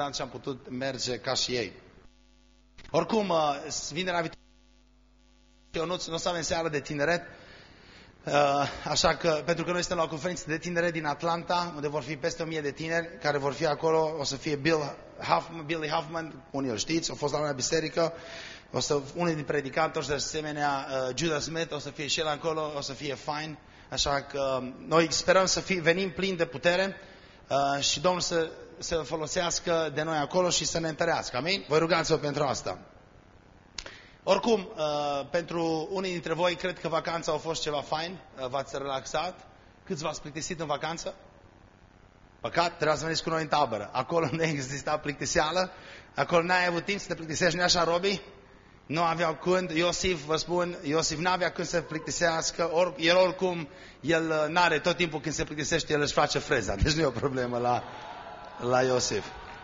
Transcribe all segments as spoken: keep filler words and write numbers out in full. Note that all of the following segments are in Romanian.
siguranță și am putut merge ca și ei. Oricum, vinerea viitoare, eu nu, nu o să avem seară de tineret, așa că, pentru că noi suntem la o conferință de tineret din Atlanta, unde vor fi peste o mie de tineri care vor fi acolo. O să fie Bill Huffman, Billy Huffman, unii îl știți, a fost la noi la biserică. O să, unul din predicatori, de asemenea, Judah Smith, o să fie și el acolo, o să fie fain. Așa că noi sperăm să fie, venim plini de putere uh, și Domnul să, să folosească de noi acolo și să ne întărească. Amin? Vă rugați-vă pentru asta. Oricum, uh, pentru unii dintre voi, cred că vacanța a fost ceva fain, uh, v-ați relaxat. Câți v-ați plictisit în vacanță? Păcat, trebuia să veniți cu noi în tabără. Acolo nu exista plictiseală, acolo n-ai avut timp să te plictisești, nu așa, Robi? Nu aveau când, Iosif, vă spun, Iosif n-avea când să plictisească, or, el oricum, el n-are tot timpul când se plictisește, el își face freza, deci nu e o problemă la, la Iosif.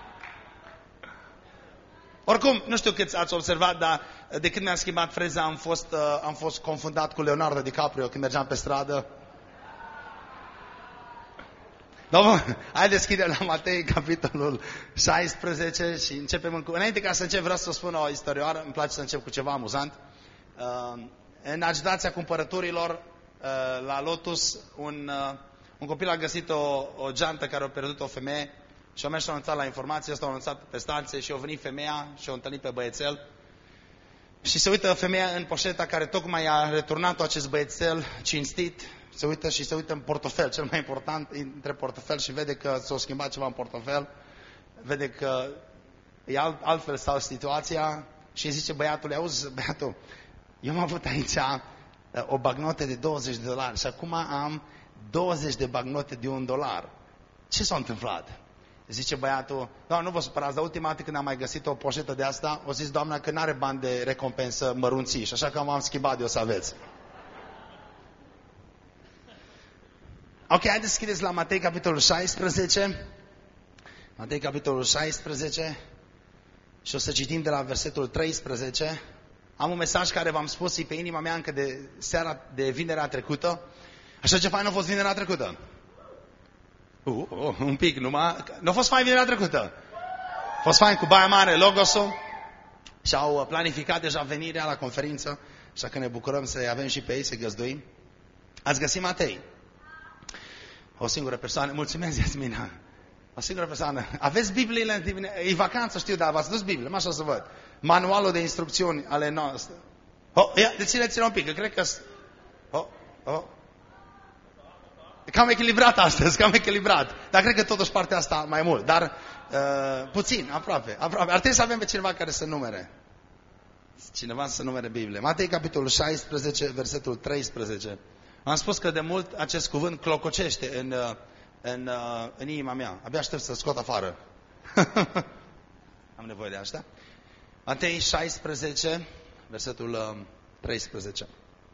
Oricum, nu știu cât ați observat, dar de când mi-am schimbat freza am fost, am fost confundat cu Leonardo DiCaprio când mergeam pe stradă. Domnul, hai deschide la Matei, capitolul șaisprezece și începem în... Înainte ca să încep, vreau să spun o istorioară, îmi place să încep cu ceva amuzant. Uh, în agitația cumpărăturilor, uh, la Lotus, un, uh, un copil a găsit o, o geantă care a pierdut o femeie și a mers și a anunțat la informație, asta a anunțat pe stanțe și a venit femeia și a întâlnit pe băiețel. Și se uită femeia în poșeta care tocmai a returnat-o acest băiețel cinstit. Se uită și se uită în portofel, cel mai important între portofel, și vede că s-a schimbat ceva în portofel, vede că e alt, altfel sau situația și îi zice băiatul, auzi băiatul, eu am avut aici o bagnotă de douăzeci de dolari și acum am douăzeci de bagnote de un dolar. Ce s-a întâmplat? Zice băiatul, doamne, nu vă supărați, dar ultima dată când am mai găsit o poșetă de asta, o zis doamna că n-are bani de recompensă mărunțiși, așa că m-am schimbat, de o să aveți. Ok, haideți să scrieți la Matei, capitolul șaisprezece. Matei, capitolul șaisprezece. Și o să citim de la versetul treisprezece. Am un mesaj care v-am spus pe inima mea încă de seara de vinerea trecută. Așa ce fain a fost vinerea trecută? Uh, uh, un pic numai. Nu a fost fain vinerea trecută? A fost fain cu Baia Mare, Logosul. Și-au planificat deja venirea la conferință. Așa că ne bucurăm să avem și pe ei, să găzduim. Ați găsit Matei? O singură persoană. Mulțumesc, Iasmina. O singură persoană. Aveți Bibliile? E vacanță, știu, dar v-ați dus Biblie. Așa să văd. Manualul de instrucțiuni ale noastre. Oh, ia, dețineți-l un pic, că cred că... Oh, oh. E cam echilibrat astăzi, cam echilibrat. Dar cred că totuși partea asta mai mult. Dar uh, puțin, aproape, aproape. Ar trebui să avem pe cineva care să numere. Cineva să numere Biblie. Matei, capitolul șaisprezece, versetul treisprezece. Am spus că de mult acest cuvânt clococește în, în, în inima mea. Abia aștept să scot afară. Am nevoie de asta. Matei șaisprezece, versetul treisprezece.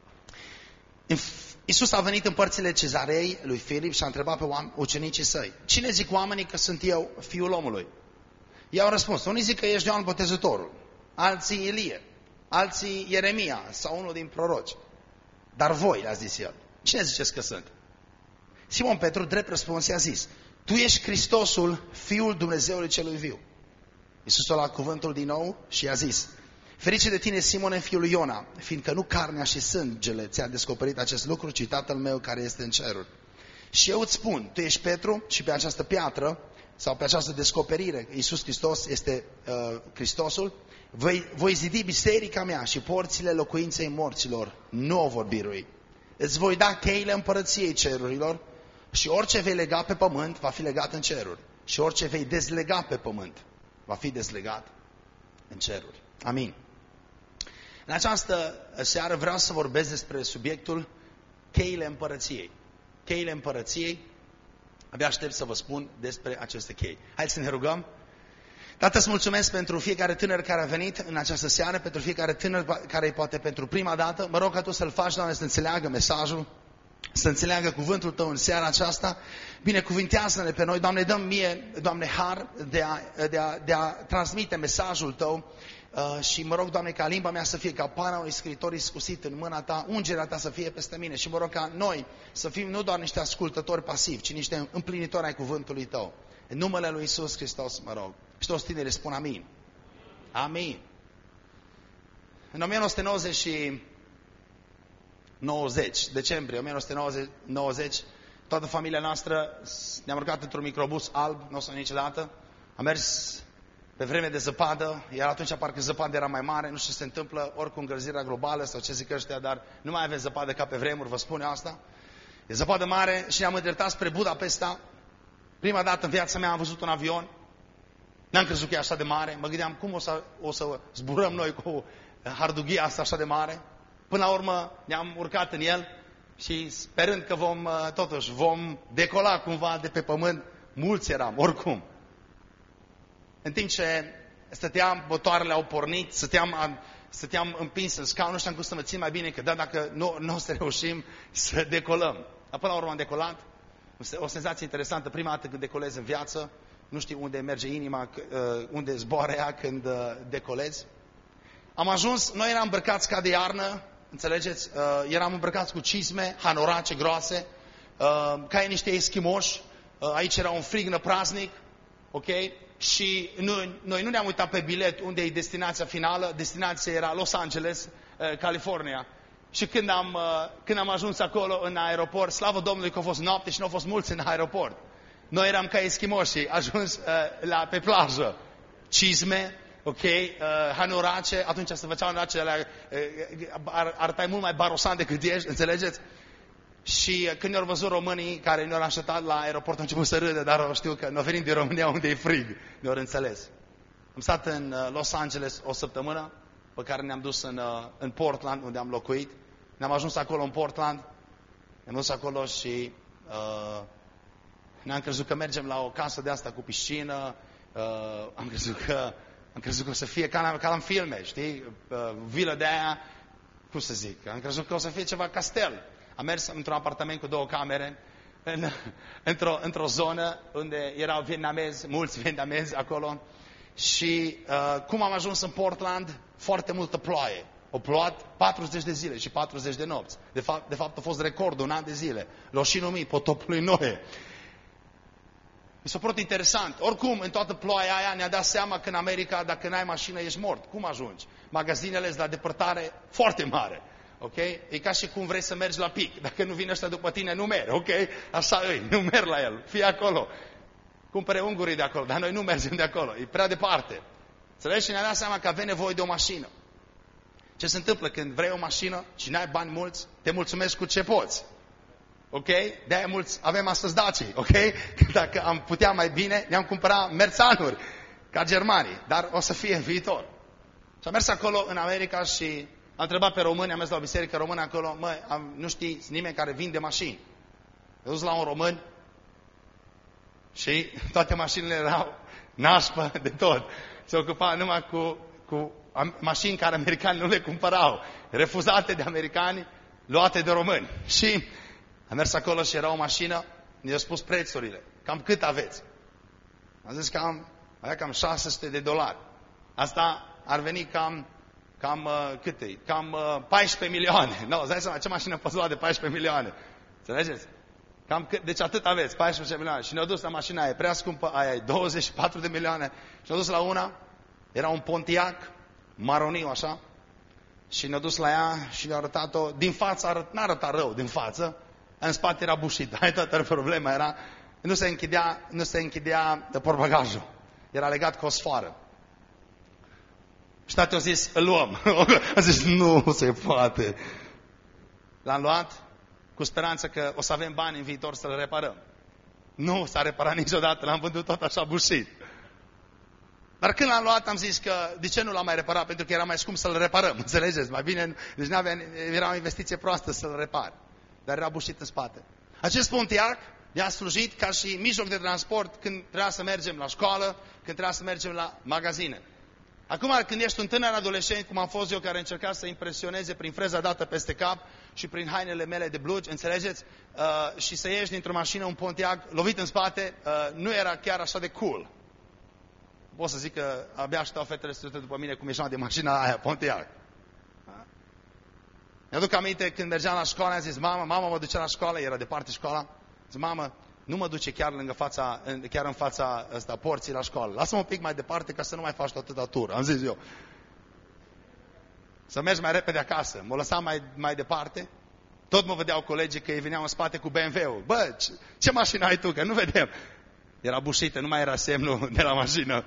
Iisus a venit în părțile Cezarei lui Filip și a întrebat pe ucenicii săi: cine zic oamenii că sunt eu, Fiul omului? Ei au răspuns: unii zic că ești Ioan Botezătorul, alții Ilie, alții Ieremia sau unul din proroci. Dar voi, le-a zis el, cine ziceți că sunt? Simon Petru, drept răspuns, i-a zis: tu ești Hristosul, Fiul Dumnezeului celui viu. Iisus a luat cuvântul din nou și i-a zis: ferice de tine, Simone, fiul lui Iona, fiindcă nu carnea și sângele ți-a descoperit acest lucru, ci Tatăl meu care este în ceruri. Și eu îți spun, tu ești Petru și pe această piatră, sau pe această descoperire, Iisus Hristos este uh, Hristosul, voi, voi zidi biserica mea și porțile locuinței morților nu o vor birui. Îți voi da cheile împărăției cerurilor și orice vei lega pe pământ va fi legat în ceruri. Și orice vei dezlega pe pământ va fi dezlegat în ceruri. Amin. În această seară vreau să vorbesc despre subiectul cheile împărăției. Cheile împărăției. Abia aștept să vă spun despre aceste chei. Hai să ne rugăm. Tată, îți mulțumesc pentru fiecare tânăr care a venit în această seară, pentru fiecare tânăr care poate pentru prima dată. Mă rog ca Tu să-l faci, Doamne, să înțeleagă mesajul, să înțeleagă cuvântul Tău în seara aceasta. Binecuvintează-ne pe noi, Doamne, dă-mi mie, Doamne, har de a, de a, de a transmite mesajul Tău. Uh, și mă rog, Doamne, ca limba mea să fie ca pana unui scriitor iscusit în mâna Ta, ungerea Ta să fie peste mine. Și mă rog ca noi să fim nu doar niște ascultători pasivi, ci niște împlinitori ai cuvântului Tău. În numele Lui Iisus Hristos, mă rog. Și toți tinerii spun amin. Amin. În o mie nouă sute nouăzeci, decembrie o mie nouă sute nouăzeci, toată familia noastră ne-am urcat într-un microbus alb, nu o să niciodată. Am mers pe vreme de zăpadă, iar atunci parcă zăpada era mai mare, nu știu ce se întâmplă, ori cu încălzirea globală sau ce zic ăștia, dar nu mai avem zăpadă ca pe vremuri, vă spun eu asta. E zăpadă mare și ne-am îndreptat spre Budapesta. Prima dată în viața mea am văzut un avion. N-am crezut că e așa de mare. Mă gândeam cum o să, o să zburăm noi cu hardughia asta așa de mare. Până la urmă ne-am urcat în el și sperând că vom, totuși, vom decola cumva de pe pământ. Mulți eram, oricum. În timp ce stăteam, motoarele au pornit, stăteam, stăteam împins în scaun, nu știam cum să mă țin mai bine, că da, dacă nu, nu o să reușim să decolăm. Dar până la urmă am decolat. O senzație interesantă, prima dată când decolezi în viață, nu știi unde merge inima, unde zboară ea când decolezi. Am ajuns, noi eram îmbrăcați ca de iarnă, înțelegeți? Eram îmbrăcați cu cizme, hanorace groase, ca niște eschimoși. Aici era un frig năpraznic, ok? Și noi, noi nu ne-am uitat pe bilet unde e destinația finală. Destinația era Los Angeles, California. Și când am, când am ajuns acolo în aeroport, slavă Domnului că a fost noapte și nu au fost mulți în aeroport. Noi eram ca eschimoșii, ajuns uh, la, pe plajă, cizme, ok, uh, hanorace, atunci se făceau hanorace alea, uh, ar, arătai mult mai barosan decât ești, înțelegeți? Și uh, când ne-au văzut românii care ne-au așteptat la aeroport, au început să râdă, dar știu că nu venim din România unde e frig, ne-au înțeles. Am stat în uh, Los Angeles o săptămână, pe care ne-am dus în, uh, în Portland, unde am locuit. Ne-am ajuns acolo în Portland, ne-am dus acolo și... Uh, Ne-am crezut că mergem la o casă de asta cu piscină, uh, am, crezut că, am crezut că o să fie ca, la, ca în filme, știi? Uh, vilă de aia, cum să zic, am crezut că o să fie ceva castel. Am mers într-un apartament cu două camere, în, într-o, într-o zonă unde erau vietnamezi, mulți vietnamezi acolo. Și uh, cum am ajuns în Portland, foarte multă ploaie. Au plouat patruzeci de zile și patruzeci de nopți. De fapt, de fapt a fost recordul, un an de zile. L-au și numit potopul lui Noe. Mi s-a părut interesant. Oricum, în toată ploaia aia ne-a dat seama că în America, dacă n-ai mașină, ești mort. Cum ajungi? Magazinele sunt la depărtare foarte mare. Ok? E ca și cum vrei să mergi la pic. Dacă nu vine ăștia după tine, nu mergi. Ok? Așa îi, nu mergi la el. Fii acolo. Cumpere ungurii de acolo, dar noi nu mergem de acolo. E prea departe. Înțelegi? Și ne-a dat seama că avem nevoie de o mașină. Ce se întâmplă când vrei o mașină și n-ai bani mulți, te mulțumești cu ce poți. Ok? De-aia mulți avem astăzi Daci, ok? Că dacă am putea mai bine, ne-am cumpărat merțanuri, ca germanii, dar o să fie în viitor. Și am mers acolo în America și am întrebat pe români, am mers la o biserică română acolo, măi, am, nu știi nimeni care vinde mașini. Am dus la un român și toate mașinile erau nașpă de tot. Se ocupa numai cu, cu mașini care americani nu le cumpărau, refuzate de americani, luate de români. Și am mers acolo și era o mașină, ne-a spus prețurile. Cam cât aveți? Am zis că am, avea cam șase sute de dolari. Asta ar veni cam, cam uh, cât e? Cam uh, paisprezece milioane. Nu, îți dai seama, ce mașină poți lua de paisprezece milioane? Înțelegeți? Cam cât, deci atât aveți, paisprezece milioane. Și ne-au dus la mașina aia, prea scumpă, aia e douăzeci și patru de milioane. Și ne-au dus la una, era un Pontiac, maroniu așa, și ne-au dus la ea și ne-au arătat-o, din față, arăt, n-a arătat rău, din față, în spate era bușit. Hai, toată problema era, nu se închidea, nu se închidea de portbagajul. Era legat cu o sfoară. Și tati a zis, îl luăm. A zis, nu se poate. L-am luat cu speranța că o să avem bani în viitor să-l reparăm. Nu s-a reparat niciodată, l-am vândut tot așa bușit. Dar când l-am luat am zis că de ce nu l-am mai reparat? Pentru că era mai scump să-l reparăm, înțelegeți? Mai bine, deci n-avea, era o investiție proastă să-l repar. Dar era bușit în spate. Acest Pontiac ne-a slujit ca și mijloc de transport când trebuia să mergem la școală, când trebuia să mergem la magazine. Acum, când ești un tânăr adolescent, cum am fost eu, care încerca să impresioneze prin freza dată peste cap și prin hainele mele de blugi, înțelegeți? Uh, și să ieși dintr-o mașină un Pontiac lovit în spate, uh, nu era chiar așa de cool. Pot să zic că abia așteptau fetele să se după mine cum ieșeam de mașina aia, Pontiac. Mi-aduc aminte când mergeam la școală, am zis, mamă, mama mă ducea la școală, era departe școala, zic, mamă, nu mă duce chiar lângă fața, chiar în fața ăsta, porții la școală. Lasă-mă un pic mai departe ca să nu mai faci atâta tur. Am zis eu. Să mergi mai repede acasă. M-o lăsam mai, mai departe. Tot mă vedeau colegii că ei veneau în spate cu B M W-ul. Bă, ce, ce mașină ai tu? Că nu vedem. Era bușită, nu mai era semnul de la mașină.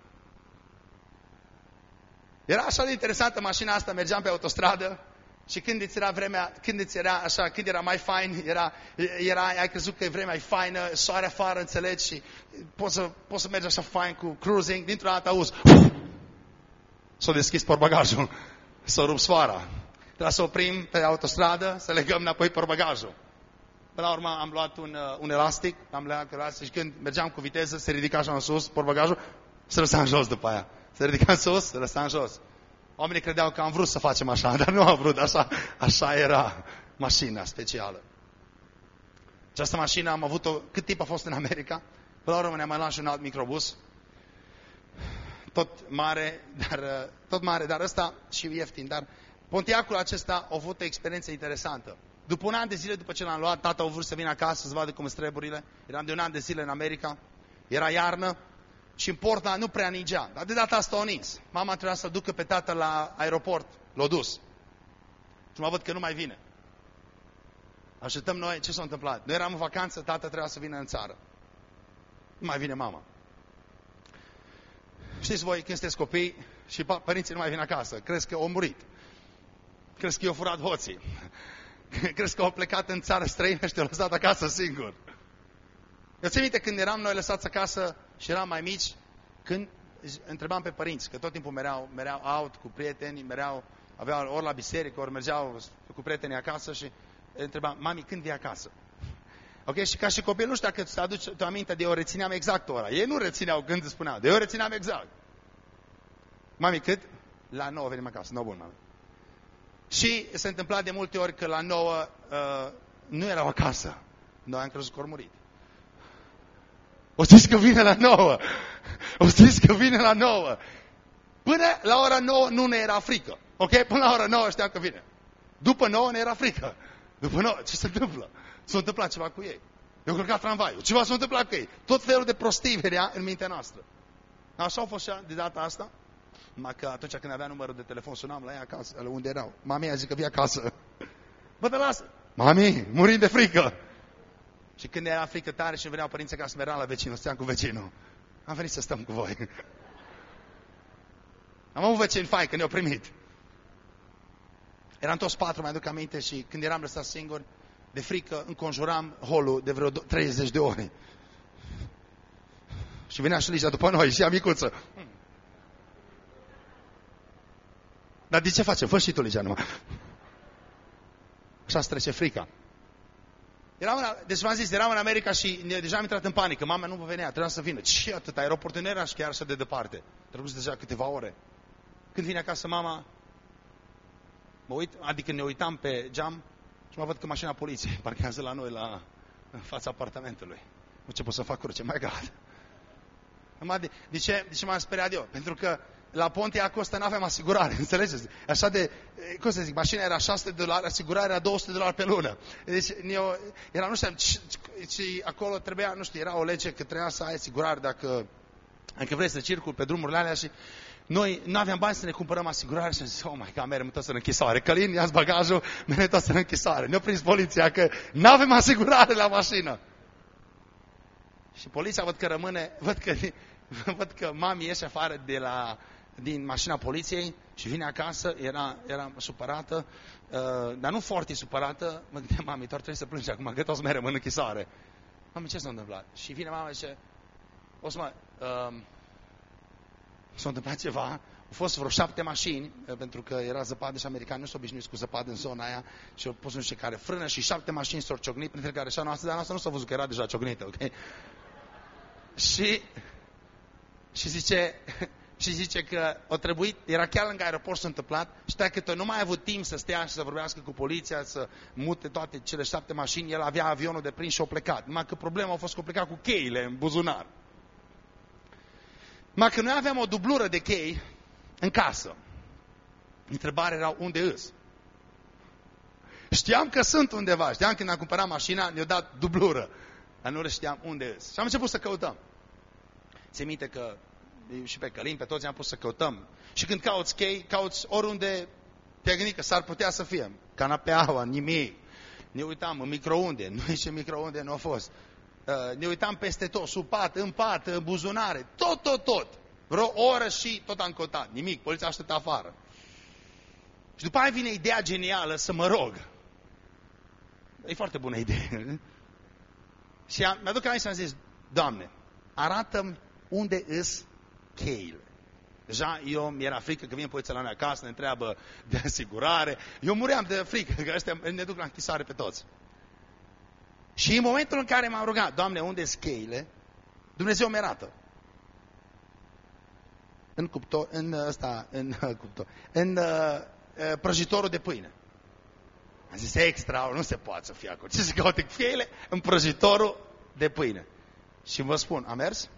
Era așa de interesantă mașina asta, mergeam pe autostradă și când îți era vremea, când îți era așa, când era mai fain, era, era, ai crezut că vremea e faină, soare afară, înțelegi, și poți să, poți să mergi așa fain cu cruising, dintr-o dată auzi, s-a deschis portbagajul, s-a rupt sfoara. Trebuia să oprim pe autostradă, să legăm înapoi portbagajul. Până la urmă am luat un, un elastic, am legat elastic și când mergeam cu viteză, se ridica așa în sus, portbagajul, se lăsa în jos după aia. Se ridica în sus, se lăsa în jos. Oamenii credeau că am vrut să facem așa, dar nu am vrut, așa, așa era mașina specială. Această mașină am avut-o, cât timp a fost în America? Până la urmă ne-am mai luat și un alt microbus. Tot mare, dar, tot mare, dar ăsta și ieftin. Dar Pontiacul acesta a avut o experiență interesantă. După un an de zile, după ce l-am luat, tata a vrut să vină acasă să vadă cum sunt treburile. Eram de un an de zile în America, era iarnă și în Portland nu prea ningea. Dar de data asta o nins. Mama trebuia să-l ducă pe tată la aeroport, l-a dus. Și mă văd că nu mai vine. Așteptăm noi, ce s-a întâmplat? Noi eram în vacanță, tata trebuia să vină în țară. Nu mai vine mama. Știți voi, când sunteți copii și părinții nu mai vin acasă, crezi că au murit. Crezi că i-au furat hoții. Crezi că au plecat în țară străină și te-au lăsat acasă singur. Eu țin minte când eram noi lăsați acasă și eram mai mici, când întrebam pe părinți, că tot timpul mereau, mereau out cu prietenii, mereau, aveau ori la biserică, ori mergeau cu prietenii acasă și întrebam, mami, când vii acasă? Ok? Și ca și copil, nu știu dacă îți aduci tu aminte, de eu rețineam exact ora. Ei nu rețineau când îți spuneau, de eu rețineam exact. Mami, cât? La nouă venim acasă. nouă, bun, mami. Și se întâmpla de multe ori că la nouă uh, nu erau acasă. Noi am crezut că au murit. O zis că vine la nouă. O zis că vine la nouă. Până la ora nouă nu ne era frică. Ok? Până la ora nouă știam că vine. După nouă ne era frică. După nouă, ce se întâmplă? S-a întâmplat ceva cu ei. Eu călcat tramvaiul. Ceva s-a întâmplat cu ei. Tot felul de prostii venea în mintea noastră. Așa a fost și de data asta. Numai că atunci când avea numărul de telefon, sunam la ea acasă, unde erau. Mami a zis că vii acasă. Bă, te lasă. Mami, murim de frică. Și când era frică tare și veneau părinții acasă, meream la vecinul, stăteam cu vecinul. Am venit să stăm cu voi. Am avut vecini fai, că ne-au primit. Eram toți patru, mai aduc aminte, și când eram lăsat singuri, de frică, înconjuram holul de vreo treizeci de ore. Și venea și Ligia după noi, și ea micuță. Dar de ce facem? Fă și tu, Ligia, numai. Așa se trece frica. Eram în, deci v-am zis, eram în America și deja am intrat în panică. Mama nu venea, trebuia să vină. Ce atât? Aeroportul nu era și chiar așa de departe. Trebuie deja câteva ore. Când vine acasă mama, mă uit, adică ne uitam pe geam și mă văd că mașina poliției parchează la noi, la, în fața apartamentului. Nu ce pot să fac cruce, mai gata. De, de ce, de ce m-am speriat eu? Pentru că la Pontiacul ăsta n-aveam asigurare, înțelegeți? Așa de, cum să zic, mașina era șase sute de dolari, asigurarea era două sute de dolari pe lună. Deci, eu, era, nu știu, și acolo trebuia, nu știu, era o lege că trebuia să ai asigurare dacă, dacă vrei să circuli pe drumurile alea și noi nu aveam bani să ne cumpărăm asigurare și am zis, oh my God, merem toți în închisoare. Călin, ia-ți bagajul, merem toți în închisoare. Ne-a prins poliția că nu avem asigurare la mașină. Și poliția văd că rămâne, văd că, văd că mami ieși afară de la, din mașina poliției și vine acasă, era, era supărată, uh, dar nu foarte supărată. Mă gândeam, mami, doar trebuie să plângi acum, că toți merem în închisoare. Mami, ce s-a întâmplat? Și vine mama și zice, o să mă, uh, s-a întâmplat ceva, au fost vreo șapte mașini, uh, pentru că era zăpadă și americani nu s-au obișnuiți cu zăpadă în zona aia și au pus nu știu care frână și șapte mașini s-au ciocnit, printre care și a noastră, dar noastră nu s-a văzut că era deja ciocnită, ok? Și, și zice... Și zice că o trebuit, era chiar lângă aeroport s-a întâmplat, știa că tot nu mai a avut timp să stea și să vorbească cu poliția, să mute toate cele șapte mașini, el avea avionul de prins și a plecat. Numai că problema a fost că a plecat cu cheile în buzunar. Numai că noi aveam o dublură de chei în casă. Întrebarea era unde îs? Știam că sunt undeva, știam când am cumpărat mașina, ne-a dat dublură. dar nu știam unde îs. Și am început să căutăm. Ți-e minte că și pe Călin, pe toți am pus să căutăm. Și când cauți chei, cauți oriunde te-ai gândit că s-ar putea să fie. Canapeaua, nimic. Ne uitam în microunde, nu e ce microunde nu a fost. Ne uitam peste tot, sub pat, în pat, în buzunare, tot, tot, tot. Vreo oră și tot am căutat. Nimic, poliția aștepta afară. Și după aia vine ideea genială să mă rog. E foarte bună idee. Și am, mi-aduc aminte și am zis, Doamne, arată-mi unde îs cheile. Deja eu mi-era frică că vine poliția la noi acasă, ne întreabă de asigurare. Eu muream de frică, că ăștia ne duc la închisoare pe toți. Și în momentul în care m-am rugat, Doamne, unde sunt cheile? Dumnezeu mi arată. În cuptor, în ăsta, în cuptor, în uh, prăjitorul de pâine. Am zis, extra, nu se poate să fie acolo. Ce se caute cheile? În prăjitorul de pâine. Și vă spun, am mers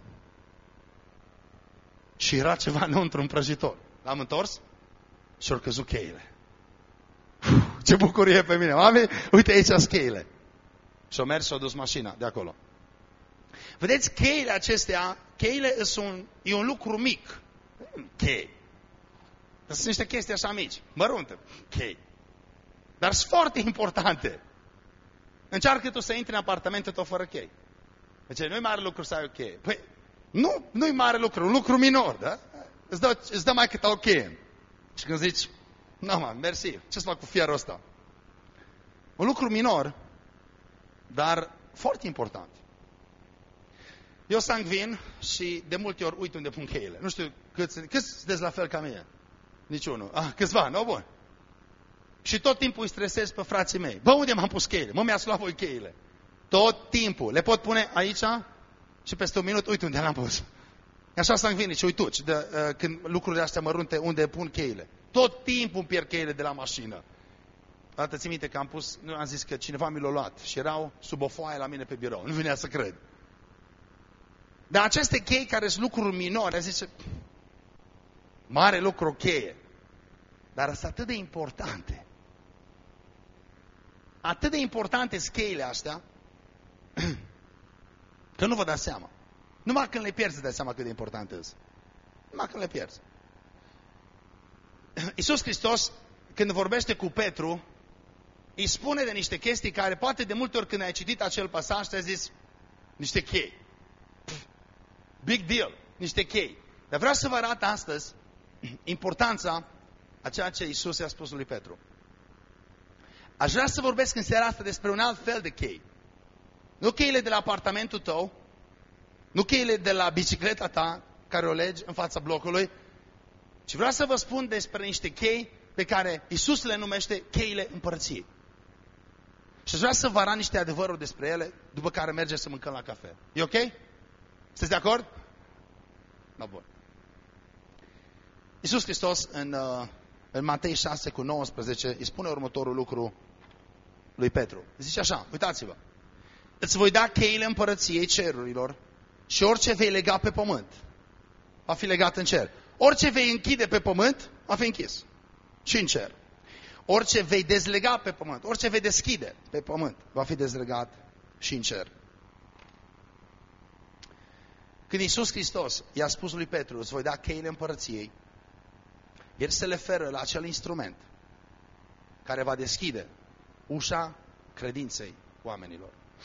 și era ceva înăuntru în prăjitor. L-am întors și au căzut cheile. Uf, ce bucurie pe mine. Mami, uite aici sunt cheile. Și au mers și au dus mașina de acolo. Vedeți, cheile acestea, cheile sunt un, e un lucru mic. Chei. Sunt niște chestii așa mici, mărunte. Chei. Dar sunt foarte importante. Încearcă tu să intri în apartamentul tău fără chei. Deci nu-i mare lucru să ai o cheie. Păi, nu, nu-i mare lucru, un lucru minor, da? Îți dă, îți dă mai cât o cheie. Și când zici, nu mă, mersi, ce-ți fac cu fierul ăsta? Un lucru minor, dar foarte important. Eu sangvin și de multe ori uit unde pun cheile. Nu știu câți, câți sunteți la fel ca mine? Niciunul. Ah, câțiva, nu? Bun. Și tot timpul îi stresez pe frații mei. Bă, unde m-am pus cheile? Mă, mi-ați luat voi cheile. Tot timpul. Le pot pune aici și peste un minut, uite unde le-am pus. Așa sangvinici și uituci, de, uh, când lucrurile astea mărunte, unde pun cheile. Tot timpul îmi pierd cheile de la mașină. Dată ți minte că am pus, nu am zis că cineva mi l-a luat și erau sub o foaie la mine pe birou. Nu venea să cred. Dar aceste chei care sunt lucruri minore, zice, mare lucru cheie, dar sunt atât de importante. Atât de importante sunt cheile astea, că nu vă dați seama. Numai când le pierzi, îți dai seama cât de importante sunt. Numai când le pierzi. Iisus Hristos, când vorbește cu Petru, îi spune de niște chestii care poate de multe ori când ai citit acel pasaj, te-ai zis, niște chei. Big deal, niște chei. Dar vreau să vă arăt astăzi importanța a ceea ce Iisus i-a spus lui Petru. Aș vrea să vorbesc în seara asta despre un alt fel de chei. Nu cheile de la apartamentul tău, nu cheile de la bicicleta ta, care o legi în fața blocului, ci vreau să vă spun despre niște chei pe care Iisus le numește cheile împărăției. Și aș vrea să vă arăt niște adevăruri despre ele, după care mergem să mâncăm la cafea. E ok? Sunteți de acord? No, bun. Iisus Hristos în, în Matei șase cu nouăsprezece îi spune următorul lucru lui Petru. Zice așa, uitați-vă. Îți voi da cheile împărăției cerurilor și orice vei lega pe pământ va fi legat în cer. Orice vei închide pe pământ va fi închis și în cer. Orice vei dezlega pe pământ, orice vei deschide pe pământ va fi dezlegat și în cer. Când Iisus Hristos i-a spus lui Petru, îți voi da cheile împărăției, el se referă la acel instrument care va deschide ușa credinței oamenilor.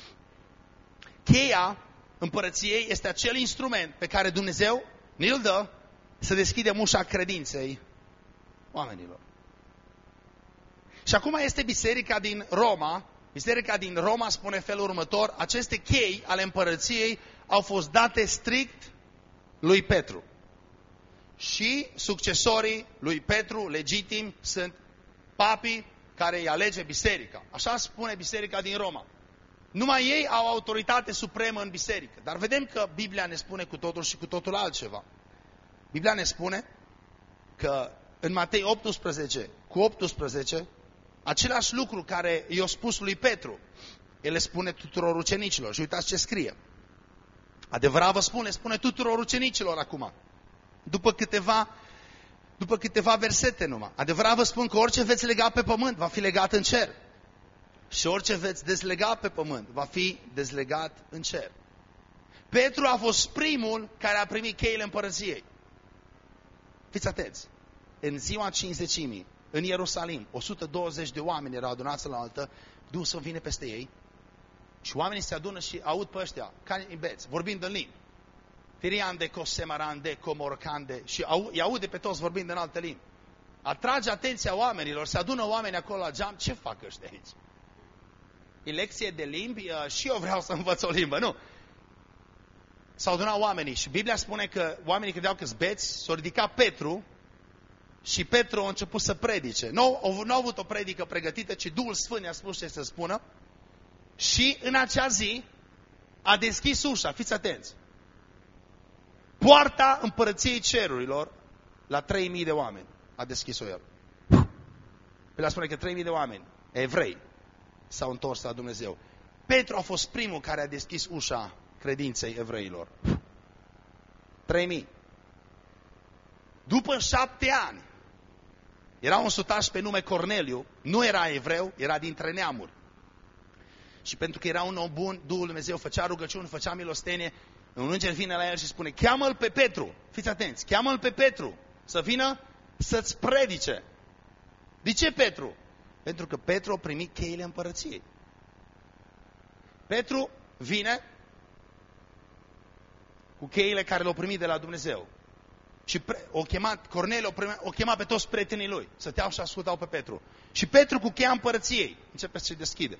Cheia împărăției este acel instrument pe care Dumnezeu ne-l dă să deschidem ușa credinței oamenilor. Și acum este biserica din Roma. Biserica din Roma spune felul următor, aceste chei ale împărăției au fost date strict lui Petru. Și succesorii lui Petru, legitimi, sunt papii care îi alege biserica. Așa spune biserica din Roma. Numai ei au autoritate supremă în biserică. Dar vedem că Biblia ne spune cu totul și cu totul altceva. Biblia ne spune că în Matei optsprezece cu optsprezece, același lucru care i-a spus lui Petru, el le spune tuturor ucenicilor. Și uitați ce scrie. Adevărat vă spune, spune tuturor ucenicilor acum. După câteva, după câteva versete numai. Adevărat vă spun că orice veți lega pe pământ va fi legat în cer. Și orice veți dezlega pe pământ va fi dezlegat în cer. Petru a fost primul care a primit cheile împărăției. Fiți atenți. În ziua cincizecimii, în Ierusalim, o sută douăzeci de oameni erau adunați la altă, Duhul Sfânt vine peste ei și oamenii se adună și aud pe ăștia, ca imbeți, vorbind în limbi. Tiriande, Cosemarande, Comorcande și au, îi aude pe toți vorbind în alte limbi. Atrage atenția oamenilor, se adună oameni acolo la geam, ce fac ăștia aici? E lecție de limbi și eu vreau să învăț o limbă, nu? S-au adunat oamenii și Biblia spune că oamenii credeau că-s beți, s-a ridicat Petru și Petru a început să predice. Nu, nu au avut o predică pregătită, ci Duhul Sfânt i-a spus ce să spună și în acea zi a deschis ușa, fiți atenți, poarta împărăției cerurilor la trei mii de oameni. A deschis-o el. Biblia spune că trei mii de oameni, evrei, s-au întors la Dumnezeu. Petru a fost primul care a deschis ușa credinței evreilor. trei mii. După șapte ani, era un sutaș pe nume Corneliu, nu era evreu, era dintre neamuri. Și pentru că era un om bun, Duhul Dumnezeu făcea rugăciuni, făcea milostenie, un înger vine la el și spune, cheamă-l pe Petru, fiți atenți, cheamă-l pe Petru să vină să-ți predice. De ce Petru? Pentru că Petru a primit cheile împărăției. Petru vine cu cheile care le-au primit de la Dumnezeu. Și o chemat, Corneliu o chema pe toți prietenii lui. Stăteau și ascultau pe Petru. Și Petru cu cheia împărăției începe să se deschide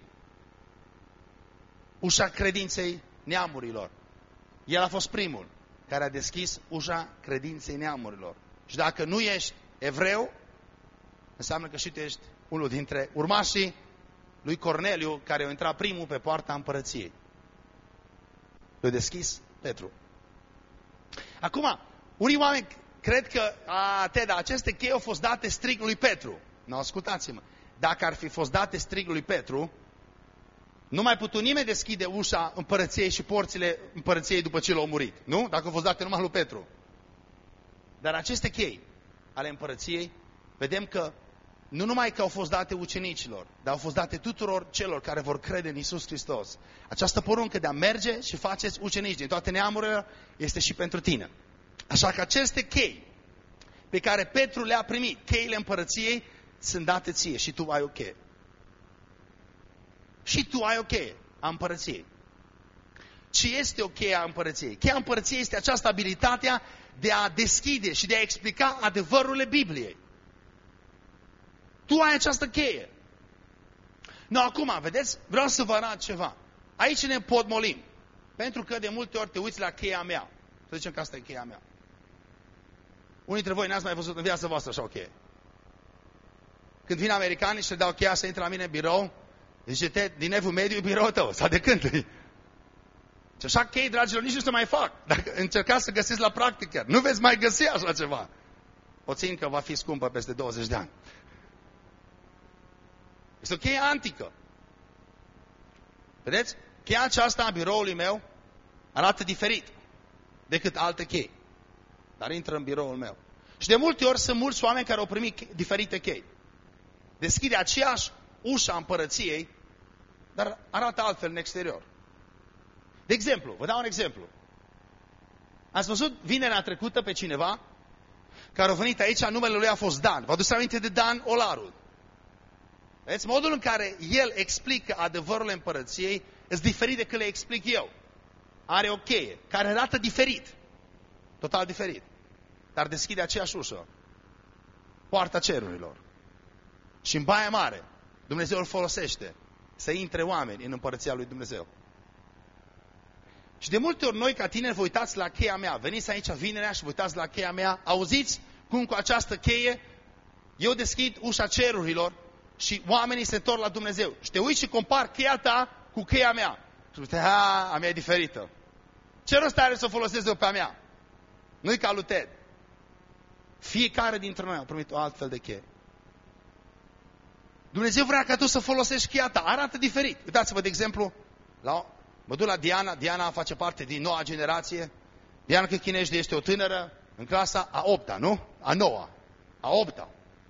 ușa credinței neamurilor. El a fost primul care a deschis ușa credinței neamurilor. Și dacă nu ești evreu, înseamnă că și tu ești unul dintre urmașii lui Corneliu, care a intrat primul pe poarta împărăției. Le-a deschis Petru. Acum, unii oameni cred că, a, te, da, aceste chei au fost date strict lui Petru. Nu, ascultați-mă. Dacă ar fi fost date strict lui Petru, nu mai putut nimeni deschide ușa împărăției și porțile împărăției după ce l-au murit. Nu? Dacă au fost date numai lui Petru. Dar aceste chei ale împărăției, vedem că nu numai că au fost date ucenicilor, dar au fost date tuturor celor care vor crede în Iisus Hristos. Această poruncă de a merge și faceți ucenici din toate neamurile este și pentru tine. Așa că aceste chei pe care Petru le-a primit, cheile împărăției, sunt date ție și tu ai o cheie. Și tu ai o cheie a împărăției. Ce este o cheie a împărăției? Cheia împărăției este această abilitatea de a deschide și de a explica adevărurile Bibliei. Tu ai această cheie. No, acum, vedeți, vreau să vă arăt ceva. Aici ne podmolim. Pentru că de multe ori te uiți la cheia mea. Să zicem că asta e cheia mea. Unii dintre voi n-ați mai văzut în viața voastră așa o cheie. Când vin americanii și le dau cheia să intre la mine în birou, zice, te, din evul mediu e biroul tău. Sau de când? Și așa chei, dragilor, nici nu se mai fac. Dacă încercați să găsiți la practică, nu veți mai găsi așa ceva. O țin că va fi scumpă peste douăzeci de ani. Este o cheie antică. Vedeți? Cheia aceasta a biroului meu arată diferit decât alte chei. Dar intră în biroul meu. Și de multe ori sunt mulți oameni care au primit diferite chei. Deschide aceeași ușa împărăției, dar arată altfel în exterior. De exemplu, vă dau un exemplu. Ați văzut vinerea trecută pe cineva care a venit aici, numele lui a fost Dan. Vă aduceți aminte de Dan Olarul? Vedeți? Modul în care el explică adevărul împărăției este diferit decât le explic eu. Are o cheie care arată diferit. Total diferit. Dar deschide aceeași ușă. Poarta cerurilor. Și în Baia Mare, Dumnezeu îl folosește să intre oameni în împărăția lui Dumnezeu. Și de multe ori noi, ca tineri, vă uitați la cheia mea. Veniți aici vinerea și vă uitați la cheia mea. Auziți cum cu această cheie eu deschid ușa cerurilor și oamenii se întorc la Dumnezeu. Și te uiți și compar cheia ta cu cheia mea. Și uite, a, a mea e diferită. Ce rost are să o folosesc eu pe a mea? Nu-i ca lui Ted. Fiecare dintre noi a primit o altfel de cheie. Dumnezeu vrea ca tu să folosești cheia ta. Arată diferit. Uitați-vă, de exemplu, la, mă duc la Diana. Diana face parte din noua generație. Diana Chichinești este o tânără în clasa a opta, nu? A noua. A opta.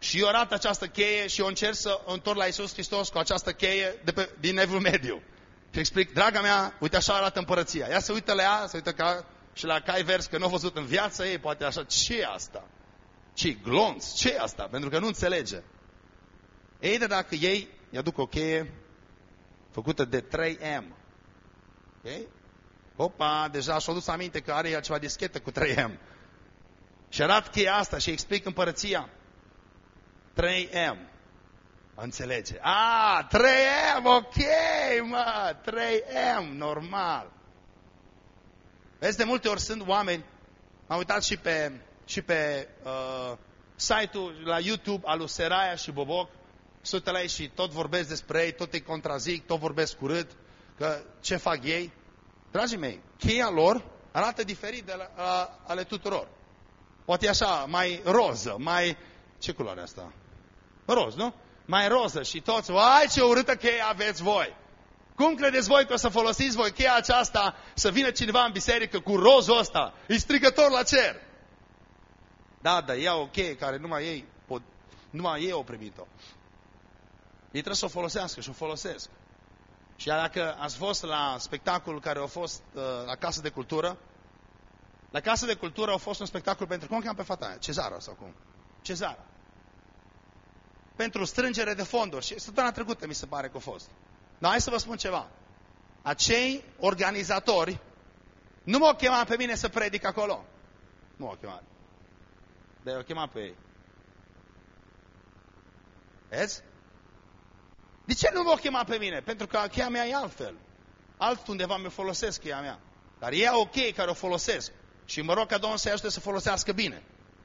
Și eu arăt această cheie și eu încerc să o întorc la Iisus Hristos cu această cheie de pe, din Evul Mediu. Și explic, draga mea, uite așa arată împărăția. Ea se uită la ea, se uită ca, și la cai vers, că nu a văzut în viața ei, poate așa, ce e asta? Ce glonț? Ce e asta? Pentru că nu înțelege. Ei, de dacă ei îi aduc o cheie făcută de trei M. Okay? Opa, deja și-a dus aminte că are el ceva dischetă cu trei M. Și arată cheia asta și explic împărăția. trei M. Înțelege. A, trei M, ok, mă, trei M, normal. Vezi, de multe ori sunt oameni, am uitat și pe, și pe uh, site-ul la YouTube al lui Seraia și Boboc, sunt la ei și tot vorbesc despre ei, tot îi contrazic, tot vorbesc urât, că ce fac ei. Dragii mei, cheia lor arată diferit de la, a, ale tuturor. Poate e așa, mai roză, mai... Ce culoare asta? Roz, nu? Mai roză și toți, ai ce urâtă cheie aveți voi! Cum credeți voi că o să folosiți voi cheia aceasta să vină cineva în biserică cu rozul ăsta? E strigător la cer! Da, da, ia o cheie care numai ei, pot, numai ei au primit-o. Ei trebuie să o folosească și o folosesc. Și dacă ați fost la spectacolul care a fost uh, la Casa de Cultură, la Casa de Cultură a fost un spectacol pentru, cum o cheamă pe fata aia? Cezara sau cum? Cezara. Pentru strângere de fonduri. Și săptămâna trecută mi se pare că a fost. Dar hai să vă spun ceva. Acei organizatori nu m-au chemat pe mine să predic acolo. Nu m-au chemat. Dar i-au chemat pe ei. Vezi? De ce nu m-au chemat pe mine? Pentru că cheia mea e altfel. Altundeva mi-o folosesc cheia mea. Dar e o cheie care o folosesc. Și mă rog ca Domnul să-i ajute să folosească bine.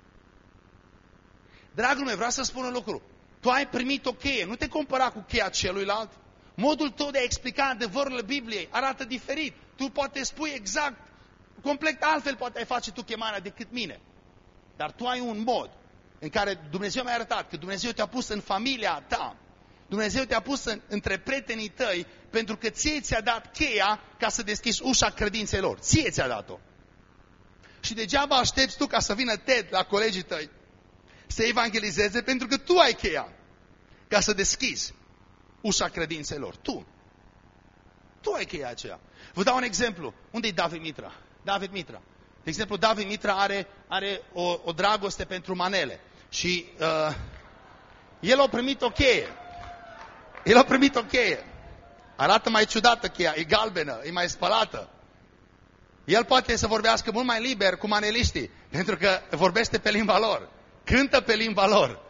Dragul meu, vreau să spun un lucru. Tu ai primit o cheie, nu te compara cu cheia celuilalt. Modul tău de a explica adevărurile Bibliei arată diferit. Tu poate spui exact, complet altfel poate ai face tu chemarea decât mine. Dar tu ai un mod în care Dumnezeu mi-a arătat că Dumnezeu te-a pus în familia ta. Dumnezeu te-a pus în, între prietenii tăi pentru că ție ți-a dat cheia ca să deschizi ușa credinței lor. Ție ți-a dat-o. Și degeaba aștepți tu ca să vină Ted la colegii tăi să evangelizeze pentru că tu ai cheia ca să deschizi ușa credinței lor. Tu. Tu ai cheia aceea. Vă dau un exemplu. Unde e David Mitra? David Mitra. De exemplu, David Mitra are, are o, o dragoste pentru manele. Și uh, el a primit o cheie. El a primit o cheie. Arată mai ciudată cheia. E galbenă, e mai spălată. El poate să vorbească mult mai liber cu maneliștii. Pentru că vorbește pe limba lor. Cântă pe limba lor.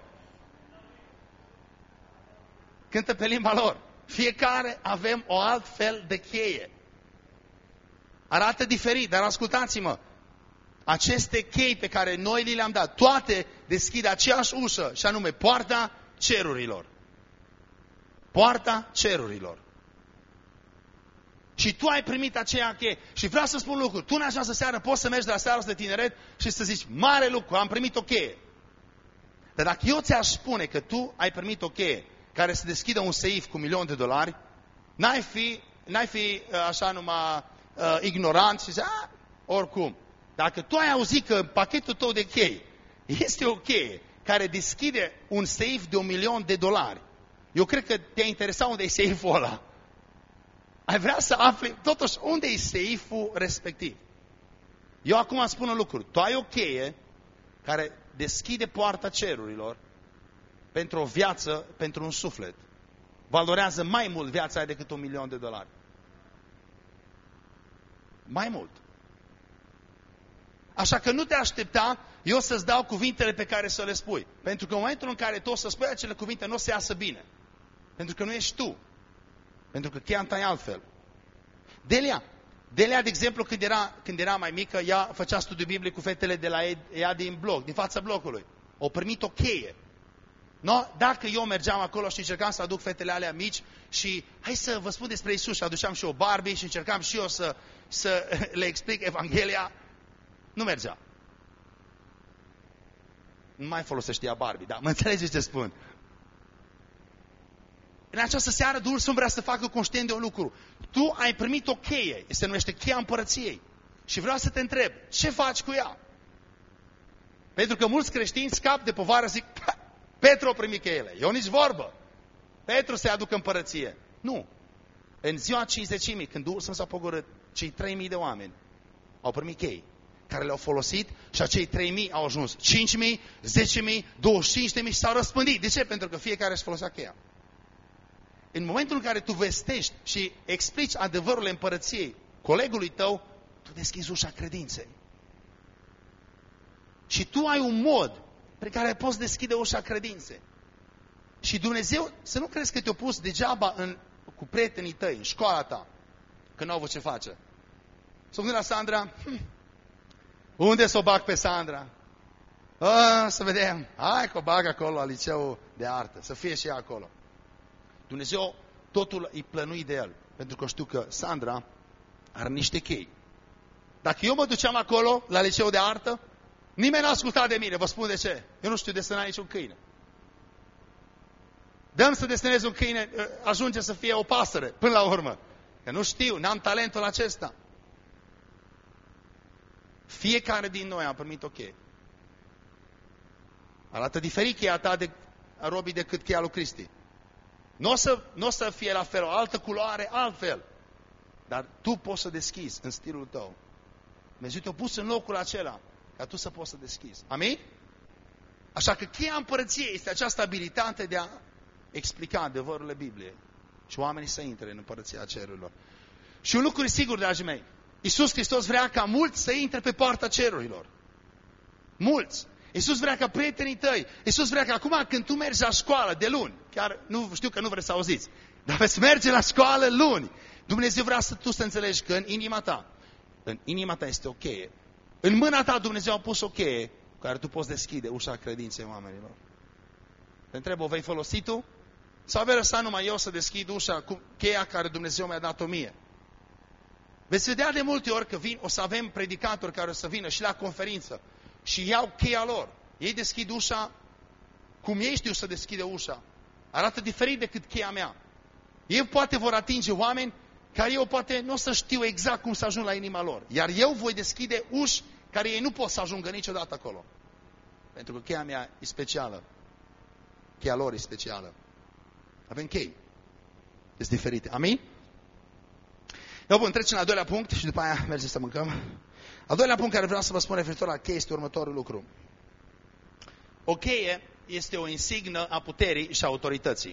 Cântă pe limba lor. Fiecare avem o alt fel de cheie. Arată diferit, dar ascultați-mă. Aceste chei pe care noi li le-am dat, toate deschid aceeași ușă, și anume poarta cerurilor. Poarta cerurilor. Și tu ai primit aceea cheie. Și vreau să spun lucru. Tu în această seară poți să mergi de la seara de tineret și să zici, mare lucru, am primit o cheie. Dar dacă eu ți-aș spune că tu ai primit o cheie care să deschidă un seif cu milion de dolari, n-ai fi, n-ai fi așa numai uh, ignorant și zici, a, oricum. Dacă tu ai auzit că pachetul tău de chei este o cheie care deschide un seif de un milion de dolari, eu cred că te-a interesat unde e seiful ăla. Ai vrea să afli, totuși, unde e seiful respectiv. Eu acum spun un lucru. Tu ai o cheie care deschide poarta cerurilor pentru o viață, pentru un suflet. Valorează mai mult viața aia decât un milion de dolari. Mai mult. Așa că nu te aștepta eu să-ți dau cuvintele pe care să le spui. Pentru că în momentul în care tu o să spui acele cuvinte, nu o să iasă bine. Pentru că nu ești tu. Pentru că cheia ta e altfel. Delia, Delia, de exemplu, când era, când era mai mică, ea făcea studiu biblic cu fetele de la ea din bloc, din fața blocului. Au primit o cheie. No? Dacă eu mergeam acolo și încercam să aduc fetele alea mici și hai să vă spun despre Iisus și aduceam și o Barbie și încercam și eu să, să le explic Evanghelia, nu mergea. Nu mai folosește ea Barbie, dar mă înțelegeți ce spun. În această seară Duhul Sfânt vrea să facă conștient de un lucru. Tu ai primit o cheie, se numește cheia împărăției. Și vreau să te întreb, ce faci cu ea? Pentru că mulți creștini scap de povară, zic, Petru a primit cheile. Eu nici vorbă. Petru se aducă împărăție. Nu. În ziua cincizecimii, când Duhul Sfânt s-a pogorât, cei trei mii de oameni au primit chei, care le-au folosit și acei trei mii au ajuns cinci mii, zece mii, douăzeci și cinci de mii și s-au răspândit. De ce? Pentru că fiecare își folosea cheia. În momentul în care tu vestești și explici adevărul împărăției colegului tău, tu deschizi ușa credinței. Și tu ai un mod prin care poți deschide ușa credinței. Și Dumnezeu, să nu crezi că te-a pus degeaba în, cu prietenii tăi, în școala ta, că nu au avut ce face. S-o gândit la Sandra, hm, unde să o bag pe Sandra? A, să vedem, hai că o bag acolo la liceul de artă, să fie și ea acolo. Dumnezeu totul îi plănui de el, pentru că știu că Sandra are niște chei. Dacă eu mă duceam acolo, la liceul de artă, nimeni n-a ascultat de mine, vă spun de ce. Eu nu știu desena niciun câine. Dăm să desenez un câine, ajunge să fie o pasăre, până la urmă. Că nu știu, n-am talentul acesta. Fiecare din noi a primit o cheie. Arată diferit cheia ta de a Robii decât cheia lui Cristi. Nu o să, n o să fie la fel, o altă culoare, altfel. Dar tu poți să deschizi în stilul tău. Dumnezeu te-a pus în locul acela ca tu să poți să deschizi. Amin? Așa că cheia împărăției este această abilitate de a explica adevărurile Bibliei și oamenii să intre în împărăția cerurilor. Și un lucru e sigur, dragii mei, Iisus Hristos vrea ca mulți să intre pe poarta cerurilor. Mulți. Iisus vrea ca prietenii tăi, Iisus vrea că acum când tu mergi la școală de luni, chiar nu știu că nu vreți să auziți, dar veți merge la școală luni, Dumnezeu vrea să tu să înțelegi că în inima ta, în inima ta este o cheie. În mâna ta Dumnezeu a pus o cheie cu care tu poți deschide ușa credinței oamenilor. Te întreb, o vei folosi tu? Sau vei lăsa numai eu să deschid ușa cu cheia care Dumnezeu mi-a dat-o mie? Veți vedea de multe ori că vin, o să avem predicatori care o să vină și la conferință și iau cheia lor. Ei deschid ușa cum ei știu să deschide ușa. Arată diferit decât cheia mea. Ei poate vor atinge oameni care eu poate nu o să știu exact cum să ajung la inima lor. Iar eu voi deschide uși care ei nu pot să ajungă niciodată acolo. Pentru că cheia mea e specială. Cheia lor e specială. Avem chei. Este diferite. Amin? Eu bun, trecem la al doilea punct și după aia mergem să mâncăm. Al doilea punct care vreau să vă spun referitor la cheie este următorul lucru. O cheie este o insignă a puterii și a autorității.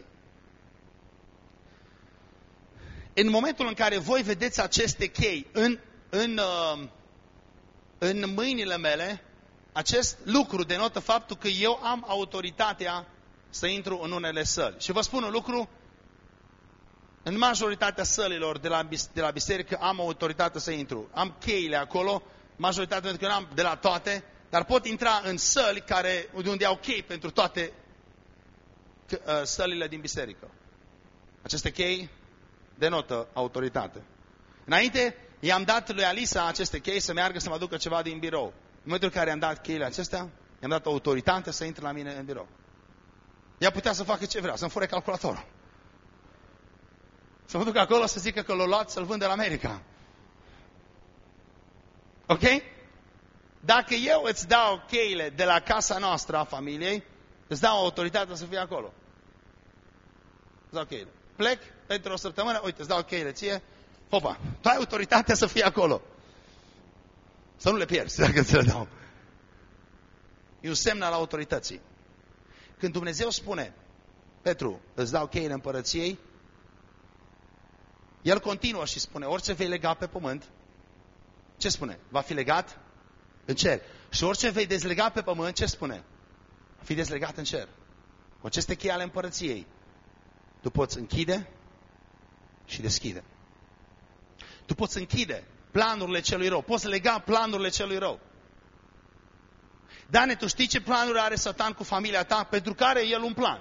În momentul în care voi vedeți aceste chei în, în, în mâinile mele, acest lucru denotă faptul că eu am autoritatea să intru în unele săli. Și vă spun un lucru, în majoritatea sălilor de la, de la biserică am autoritate să intru. Am cheile acolo, majoritatea pentru că nu am de la toate, dar pot intra în săli care, unde au chei pentru toate uh, sălile din biserică. Aceste chei denotă autoritate. Înainte, i-am dat lui Alisa aceste chei să meargă să mă aducă ceva din birou. În momentul în care i-am dat cheile acestea, i-am dat autoritate să intre la mine în birou. Ea putea să facă ce vrea, să-mi fure calculatorul. Să mă duc acolo să zică că l-a luat să-l vând în America. Ok? Dacă eu îți dau cheile de la casa noastră a familiei, îți dau autoritatea să fii acolo. Îți dau cheile. Plec pentru o săptămână, uite, îți dau cheile ție, hopa, tu ai autoritatea să fii acolo. Să nu le pierzi dacă ți le dau. E un semn al autorității. Când Dumnezeu spune, Petru, îți dau cheile împărăției, El continuă și spune, orice vei lega pe pământ, ce spune? Va fi legat în cer. Și orice vei dezlega pe pământ, ce spune? Va fi dezlegat în cer. Cu aceste chei ale împărăției, tu poți închide și deschide. Tu poți închide planurile celui rău. Poți lega planurile celui rău. Dane, tu știi ce planuri are Satan cu familia ta? Pentru care are el un plan.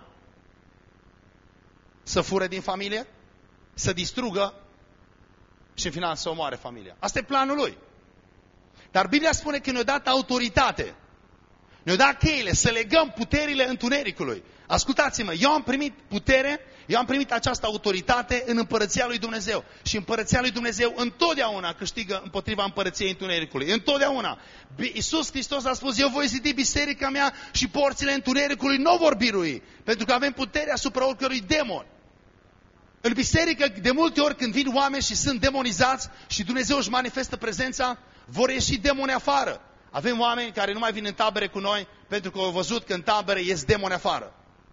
Să fure din familie, să distrugă și în final să omoare familia. Asta e planul lui. Dar Biblia spune că ne-a dat autoritate. Ne-a dat cheile să legăm puterile întunericului. Ascultați-mă, eu am primit putere, eu am primit această autoritate în împărăția lui Dumnezeu. Și împărăția lui Dumnezeu întotdeauna câștigă împotriva împărăției întunericului. Întotdeauna. Iisus Hristos a spus, eu voi zidi biserica mea și porțile întunericului nu vor birui. Pentru că avem putere asupra oricărui demon. În biserică, de multe ori când vin oameni și sunt demonizați și Dumnezeu își manifestă prezența, vor ieși demoni afară. Avem oameni care nu mai vin în tabere cu noi pentru că au văzut că în tabere ies demoni afară.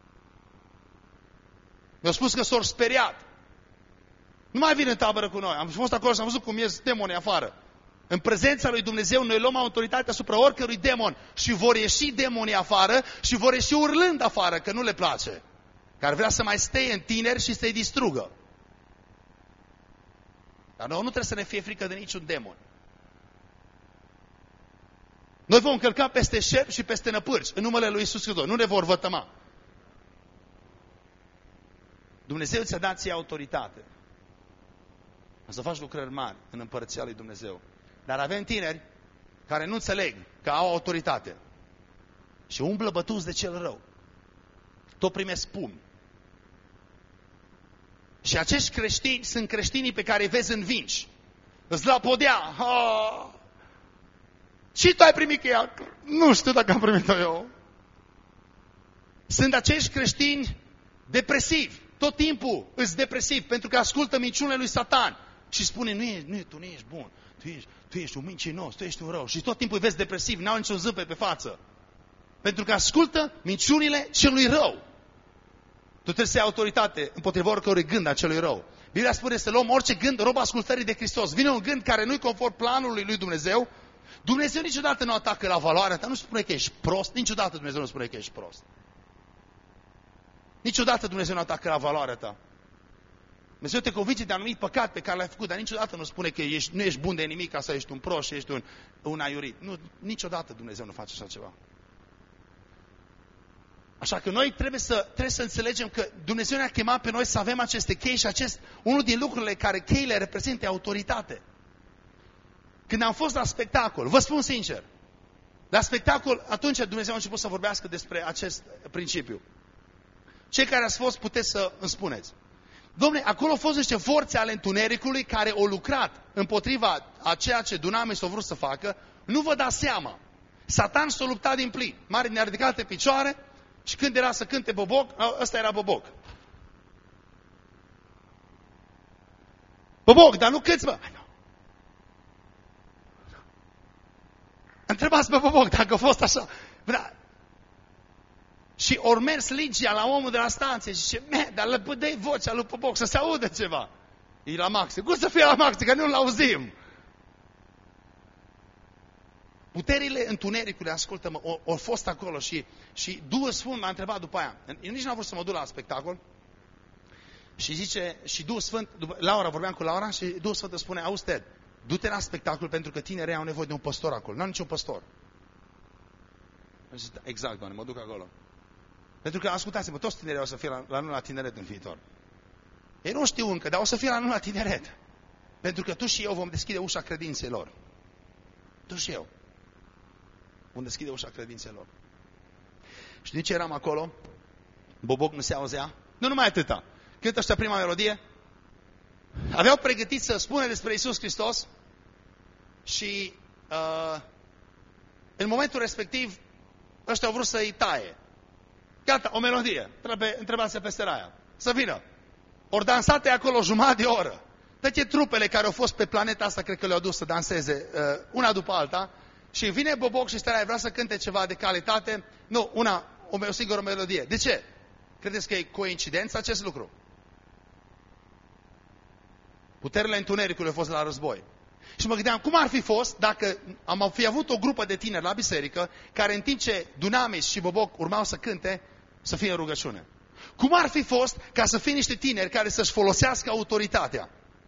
Mi-au spus că s-au speriat. Nu mai vin în tabără cu noi. Am fost acolo și am văzut cum ies demoni afară. În prezența lui Dumnezeu noi luăm autoritatea asupra oricărui demon și vor ieși demonii afară și vor ieși urlând afară că nu le place. Care vrea să mai stea în tineri și să-i distrugă. Dar noi nu trebuie să ne fie frică de niciun demon. Noi vom călca peste șerpi și peste năpârci în numele lui Iisus Hristos. Nu ne vor vătăma. Dumnezeu ți-a dat ție autoritate. O să faci lucrări mari în împărăția lui Dumnezeu. Dar avem tineri care nu înțeleg că au autoritate. Și umblă bătuți de cel rău. Tot primesc pumni. Și acești creștini sunt creștinii pe care îi vezi în vinci. Îți la podea. Ha! Și tu ai primit că ea? Nu știu dacă am primit-o eu. Sunt acești creștini depresivi. Tot timpul îți depresiv pentru că ascultă minciunile lui Satan. Și spune, nu, e, nu e, tu nu ești bun. Tu ești, tu ești un mincinos, tu ești un rău. Și tot timpul îi vezi depresiv, n-au niciun zâmbet pe față. Pentru că ascultă minciunile celui rău. Tu trebuie să ai autoritate împotriva oricărui gând a celui rău. Biblia spune să luăm orice gând rob ascultării de Hristos. Vine un gând care nu-i conform planului lui Dumnezeu. Dumnezeu niciodată nu atacă la valoarea ta. Nu spune că ești prost. Niciodată Dumnezeu nu spune că ești prost. Niciodată Dumnezeu nu atacă la valoarea ta. Dumnezeu te convinge de anumit păcat pe care l-ai făcut, dar niciodată nu spune că ești, nu ești bun de nimic ca să ești un prost și ești un, un aiurit. Nu, niciodată Dumnezeu nu face așa ceva. Așa că noi trebuie să, trebuie să înțelegem că Dumnezeu ne-a chemat pe noi să avem aceste chei și acest, unul din lucrurile care cheile reprezintă autoritate. Când am fost la spectacol, vă spun sincer, la spectacol atunci Dumnezeu a început să vorbească despre acest principiu. Cei care ați fost puteți să îmi spuneți. Dom'le, acolo au fost niște forțe ale întunericului care au lucrat împotriva a ceea ce Dunamis s-a vrut să facă. Nu vă dați seama. Satan s-a luptat din plin. Mare ne-a ridicat pe picioare și când era să cânte boboc, ăsta era boboc. Boboc, dar nu cânti, mă. Întrebați pe boboc dacă a fost așa. Vrea. Și ori mers Ligia la omul de la stanție și zice, meh, dar le dă-i vocea lui boboc să se audă ceva. E la maxim. Cum să fie la maxim, că nu-l auzim? Puterile întunericului, ascultă-mă, au, au fost acolo și, și Duhul Sfânt m-a întrebat după aia. Eu nici n-am vrut să mă duc la spectacol. Și zice, și Duhul Sfânt, după, Laura, vorbeam cu Laura și Duhul Sfânt îmi spune, auzi, Ted, du-te la spectacol pentru că tinerii au nevoie de un păstor acolo. N-am niciun păstor. Zice, exact, Doamne, mă duc acolo. Pentru că, ascultați-mă, toți tinerii o să fie la, la nu la tineret în viitor. Ei nu știu încă, dar o să fie la nu la tineret. Pentru că tu și eu vom deschide ușa credinței lor. Tu și eu. Vom deschide ușa credinței lor. Și de ce eram acolo? Boboc nu se auzea. Nu numai atâta. Când ăștia prima melodie, aveau pregătit să spună despre Iisus Hristos și uh, în momentul respectiv ăștia au vrut să-i taie. Gata, o melodie. Trebuie, întrebați-se pe Seraia. Să vină. Ori dansate acolo jumătate de oră. Toate trupele care au fost pe planeta asta, cred că le-au dus să danseze uh, una după alta. Și vine Boboc și Seraia vrea să cânte ceva de calitate. Nu, una, o, o singură melodie. De ce? Credeți că e coincidență acest lucru? Puterile întunericului au fost la război. Și mă gândeam, cum ar fi fost dacă am fi avut o grupă de tineri la biserică, care în timp ce Dunamis și Boboc urmau să cânte, să fie în rugăciune. Cum ar fi fost ca să fie niște tineri care să-și folosească autoritatea?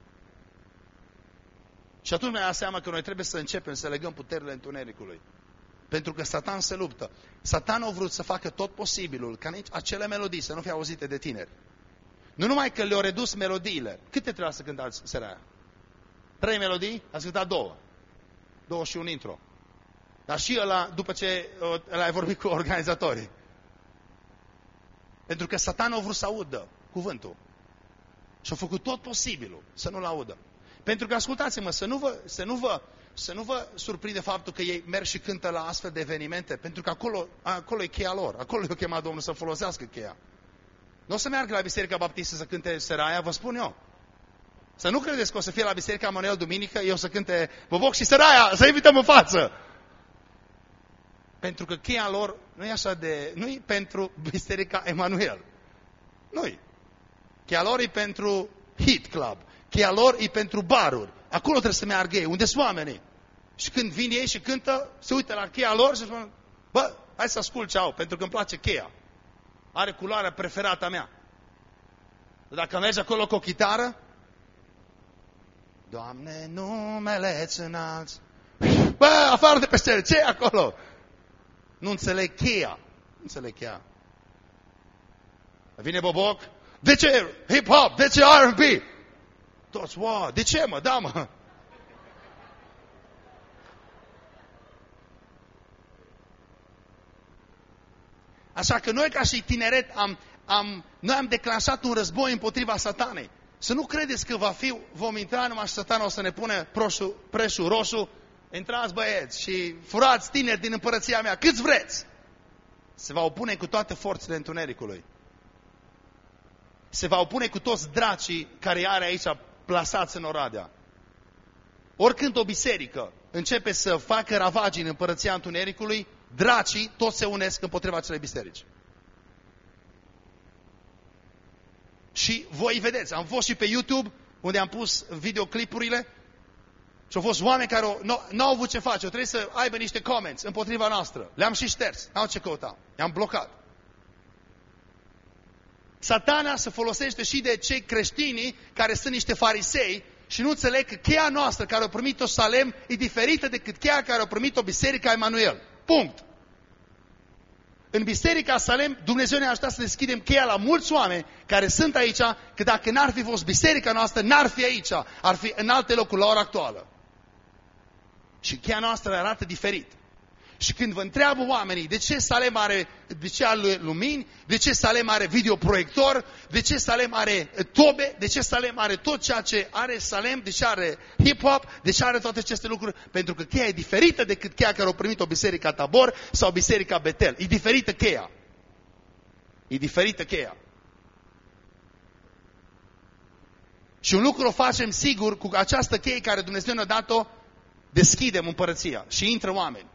Și atunci mi-am dat seama că noi trebuie să începem să legăm puterile întunericului. Pentru că Satan se luptă. Satan a vrut să facă tot posibilul ca nici acele melodii să nu fie auzite de tineri. Nu numai că le-au redus melodiile. Câte trebuia să cântați seara aia? Trei melodii? Ați cântat două. Două și un intro. Dar și ăla, după ce ăla ai vorbit cu organizatorii. Pentru că Satan a vrut să audă cuvântul. Și a făcut tot posibilul să nu-l audă. Pentru că, ascultați-mă, să nu vă, să nu vă, să nu vă surprinde faptul că ei merg și cântă la astfel de evenimente, pentru că acolo, acolo e cheia lor. Acolo i-a chemat Domnul să folosească cheia. Nu o să meargă la Biserica Baptistă să cânte Săraia, vă spun eu. Să nu credeți că o să fie la Biserica Emanuel duminică, eu să cânte Boboc și Săraia, să invităm în față. Pentru că cheia lor nu e așa de... nu e pentru Biserica Emanuel. Nu-i. Cheia lor e pentru Hit Club. Cheia lor e pentru baruri. Acolo trebuie să meargă ei, unde sunt oamenii. Și când vin ei și cântă, se uită la cheia lor și spun, bă, hai să ascult ce au, pentru că îmi place cheia. Are culoarea preferată a mea. Dacă mergi acolo cu o chitară, Doamne, numele-ți înalți. Bă, afară de pe scenă, ce e acolo? Nu înțeleg cheia. Nu înțeleg cheia. Vine Boboc, de ce hip-hop, de ce R and B? Toți, wow, de ce mă, da mă? Așa că noi ca și tineret am, am, noi am declanșat un război împotriva Satanei. Să nu credeți că va fi, vom intra numai și Satana o să ne pune proșul, preșul roșu, intrați băieți și furați tineri din împărăția mea, câți vreți. Se va opune cu toate forțele întunericului. Se va opune cu toți dracii care are aici plasați în Oradea. Oricând o biserică începe să facă ravagii în împărăția întunericului, dracii toți se unesc împotriva acelei biserici. Și voi vedeți, am fost și pe YouTube, unde am pus videoclipurile și au fost oameni care n-au avut ce face, au trebuit să aibă niște comments împotriva noastră. Le-am și șters, n-au ce căuta, i-am blocat. Satana se folosește și de cei creștini care sunt niște farisei și nu înțeleg că cheia noastră care a primit-o Salem e diferită decât cheia care a primit-o Biserica Emanuel. Punct. În Biserica Salem, Dumnezeu ne-a ajutat să deschidem cheia la mulți oameni care sunt aici, că dacă n-ar fi fost biserica noastră, n-ar fi aici, ar fi în alte locuri la ora actuală. Și cheia noastră arată diferit. Și când vă întreabă oamenii de ce Salem are, de ce are lumini, de ce Salem are videoproiector, de ce Salem are tobe, de ce Salem are tot ceea ce are Salem, de ce are hip-hop, de ce are toate aceste lucruri, pentru că cheia e diferită decât cheia care a primit-o Biserica Tabor sau Biserica Betel. E diferită cheia. E diferită cheia. Și un lucru o facem sigur cu această cheie care Dumnezeu ne-a dat-o, deschidem împărăția și intră oameni.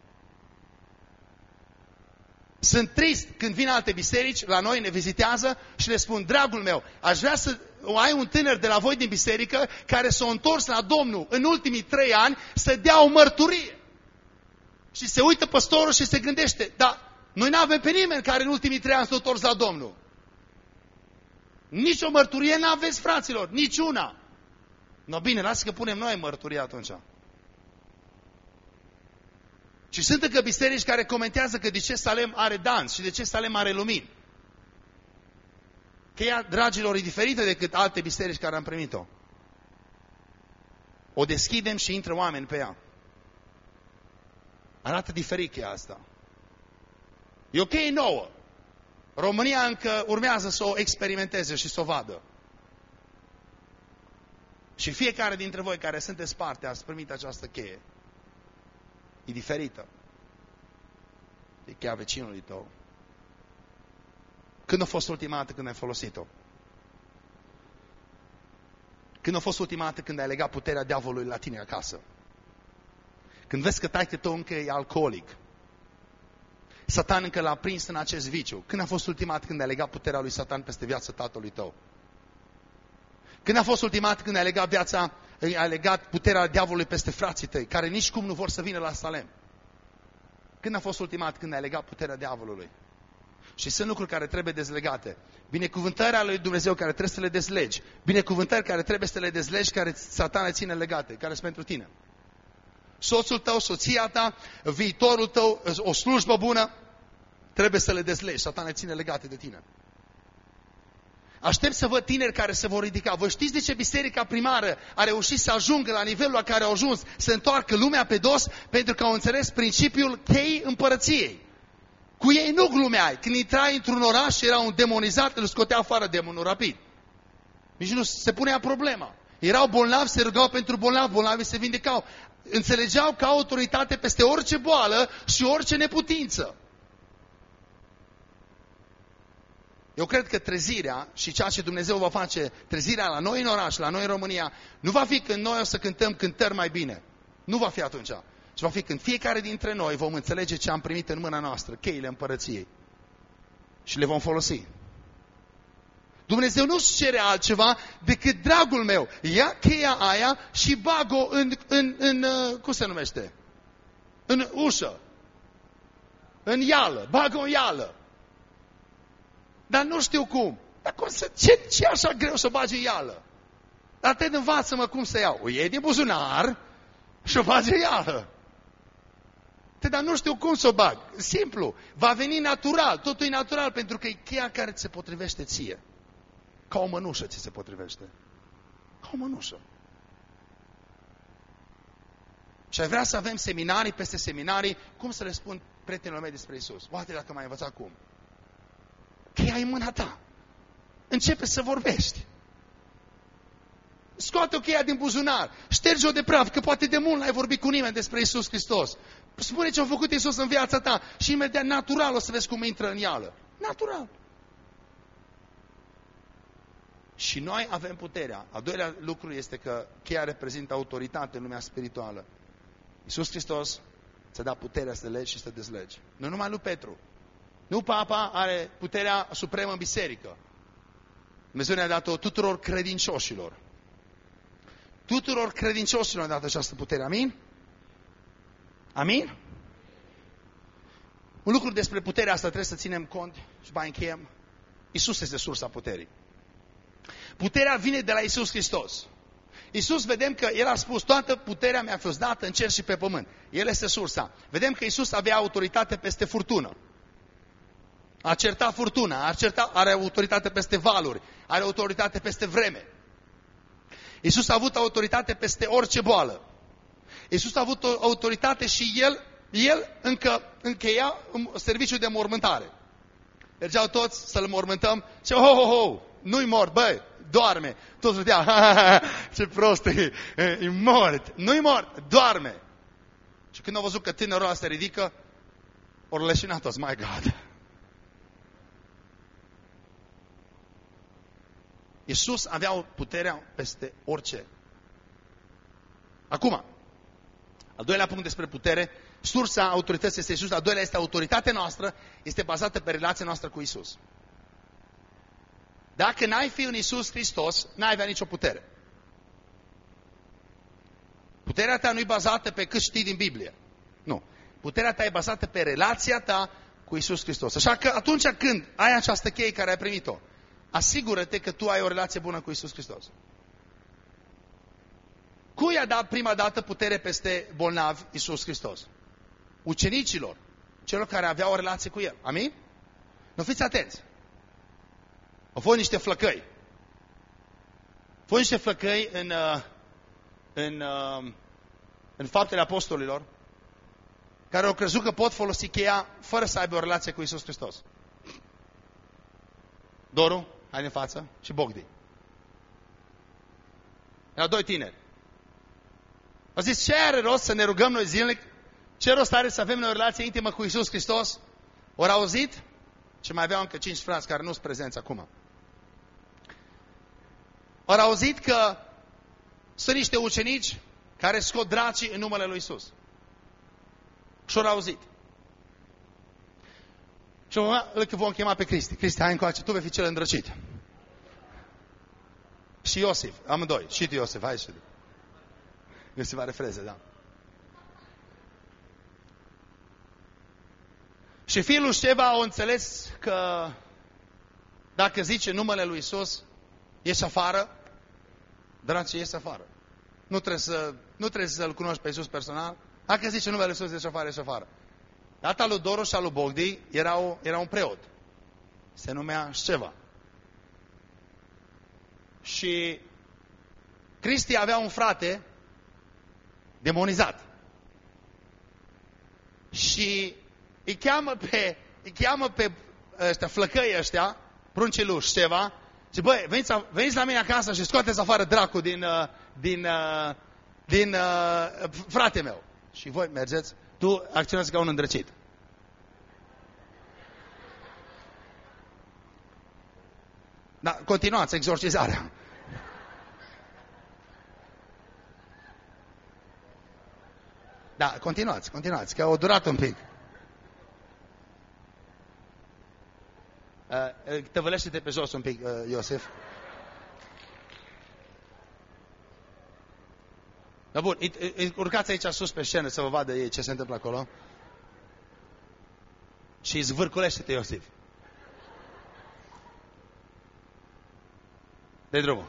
Sunt trist când vin alte biserici, la noi ne vizitează și le spun, dragul meu, aș vrea să ai un tânăr de la voi din biserică care s-a întors la Domnul în ultimii trei ani să dea o mărturie. Și se uită păstorul și se gândește, dar noi nu avem pe nimeni care în ultimii trei ani s-a întors la Domnul. Nici o mărturie n-aveți, fraților, niciuna. No bine, lasă că punem noi mărturie atunci. Și sunt încă biserici care comentează că de ce Salem are dans și de ce Salem are lumini. Că ea, dragilor, e diferită decât alte biserici care am primit-o. O deschidem și intră oameni pe ea. Arată diferit cheia asta. E o cheie nouă. România încă urmează să o experimenteze și să o vadă. Și fiecare dintre voi care sunteți parte ați primit această cheie. E diferită. E cheia vecinului tău. Când a fost ultima dată când ai folosit-o? Când a fost ultima dată când ai legat puterea diavolului la tine acasă? Când vezi că taică tău încă e alcoolic. Satan încă l-a prins în acest viciu. Când a fost ultima dată când ai legat puterea lui Satan peste viața tatălui tău? Când a fost ultima dată când ai legat viața, ai legat puterea diavolului peste frații tăi, care nici cum nu vor să vină la Salem? Când a fost ultima dată când ai legat puterea diavolului? Și sunt lucruri care trebuie dezlegate. Binecuvântarea lui Dumnezeu care trebuie să le dezlegi. Binecuvântări care trebuie să le dezlegi, care Satan le ține legate, care sunt pentru tine. Soțul tău, soția ta, viitorul tău, o slujbă bună, trebuie să le dezlegi. Satan le ține legate de tine. Aștept să văd tineri care se vor ridica. Vă știți de ce biserica primară a reușit să ajungă la nivelul la care au ajuns, să întoarcă lumea pe dos? Pentru că au înțeles principiul cheii împărăției. Cu ei nu glumeai. Când intrai într-un oraș și era un demonizat, îl scotea afară demonul rapid. Nici nu se punea problema. Erau bolnavi, se rugau pentru bolnavi, bolnavii se vindecau. Înțelegeau că au autoritate peste orice boală și orice neputință. Eu cred că trezirea și ceea ce Dumnezeu va face, trezirea la noi în oraș, la noi în România, nu va fi când noi o să cântăm cântări mai bine. Nu va fi atunci. Ci va fi când fiecare dintre noi vom înțelege ce am primit în mâna noastră, cheile împărăției. Și le vom folosi. Dumnezeu nu-și cere altceva decât, dragul meu, ia cheia aia și bag-o în, în, în, cum se numește? În ușă. În ială. Bag-o în ială. Dar nu știu cum. Dar cum să, ce, ce așa greu să bagi în ială? Dar te învață-mă cum să iau. O iei din buzunar și o bagi în ială. Te, dar nu știu cum să o bag. Simplu. Va veni natural. Totul e natural pentru că e cheia care ți se potrivește ție. Ca o mănușă ți se potrivește. Ca o mănușă. Și ai vrea să avem seminarii peste seminarii. Cum să le spun prietenilor mei despre Iisus? Poate dacă m-ai învățat cum. Cheia e în mâna ta. Începe să vorbești. Scoate o cheia din buzunar. Șterge-o de praf, că poate de mult n-ai vorbit cu nimeni despre Iisus Hristos. Spune ce a făcut Iisus în viața ta și imediat natural o să vezi cum intră în ială. Natural. Și noi avem puterea. Al doilea lucru este că cheia reprezintă autoritate în lumea spirituală. Iisus Hristos ți-a dat puterea să legi și să dezlegi. Nu numai lui Petru. Nu papa are puterea supremă în biserică. Dumnezeu ne-a dat-o tuturor credincioșilor. Tuturor credincioșilor ne-a dat această putere. Amin? Amin? Un lucru despre puterea asta trebuie să ținem cont și mai încheiem. Iisus este sursa puterii. Puterea vine de la Iisus Hristos. Iisus, vedem că El a spus, toată puterea mi-a fost dată în cer și pe pământ. El este sursa. Vedem că Iisus avea autoritate peste furtună. A certat furtuna, a certat, are autoritate peste valuri, are autoritate peste vreme. Iisus a avut autoritate peste orice boală. Iisus a avut autoritate și El, El încă încheia serviciul de mormântare. Mergeau toți să-L mormântăm și ho, ho, ho, nu-i mort, băi, doarme. Toți râdeau, ha, ha, ha, ce prost e, e mort. Nu-i mort, doarme. Și când au văzut că tânărul ăla se ridică, ori leșinat toți, my God. Iisus avea puterea peste orice. Acum, al doilea punct despre putere, sursa autorității este Iisus, al doilea este autoritatea noastră, este bazată pe relația noastră cu Iisus. Dacă n-ai fi în Iisus Hristos, n-ai avea nicio putere. Puterea ta nu e bazată pe cât știi din Biblie. Nu. Puterea ta e bazată pe relația ta cu Iisus Hristos. Așa că atunci când ai această cheie care ai primit-o, asigură-te că tu ai o relație bună cu Iisus Hristos. Cui a dat prima dată putere peste bolnavi Iisus Hristos? Ucenicilor, celor care aveau o relație cu El. Amin? Nu fiți atenți. Au fost niște flăcăi. Au fost niște flăcăi în, în, în Faptele Apostolilor, care au crezut că pot folosi cheia fără să aibă o relație cu Iisus Hristos. Doru, hai în față, și Bogdi. Erau doi tineri. Au zis, ce are rost să ne rugăm noi zilnic? Ce rost are să avem noi o relație intimă cu Iisus Hristos? Ori auzit? Și mai aveau încă cinci frați care nu sunt prezenți acum. Ori auzit că sunt niște ucenici care scot dracii în numele lui Iisus. Și ori auzit. Și îl vom chema pe Cristi. Cristi, hai încoace, tu vei fi cel îndrăcit. Și Iosif, amândoi. Și tu, Iosif, hai și tu. Iosif are freze, da. Și fiul Șteva a înțeles că dacă zice numele lui Iisus, ieși afară, dracii ieși afară. Nu trebuie, să, nu trebuie să-L cunoști pe Iisus personal. Dacă zice numele lui Iisus, ieși afară, ieși afară. Tata lui Doru și al lui Bogdi era, o, era un preot. Se numea Șteva. Și Cristi avea un frate demonizat. Și îi cheamă pe, îi cheamă pe ăștia, flăcăi ăștia, prunceluși ceva, și băi, veniți, veniți la mine acasă și scoateți afară dracul din, din, din, din frate meu. Și voi mergeți, tu acționează ca un îndrăcit. Da, continuați exorcizarea. Da, continuați, continuați, că au durat un pic. Uh, tăvălește-te pe jos un pic, uh, Iosif. Da, bun, urcați aici sus pe scenă să vă vadă ei ce se întâmplă acolo. Și zvârculește-te, Iosif. De drumul.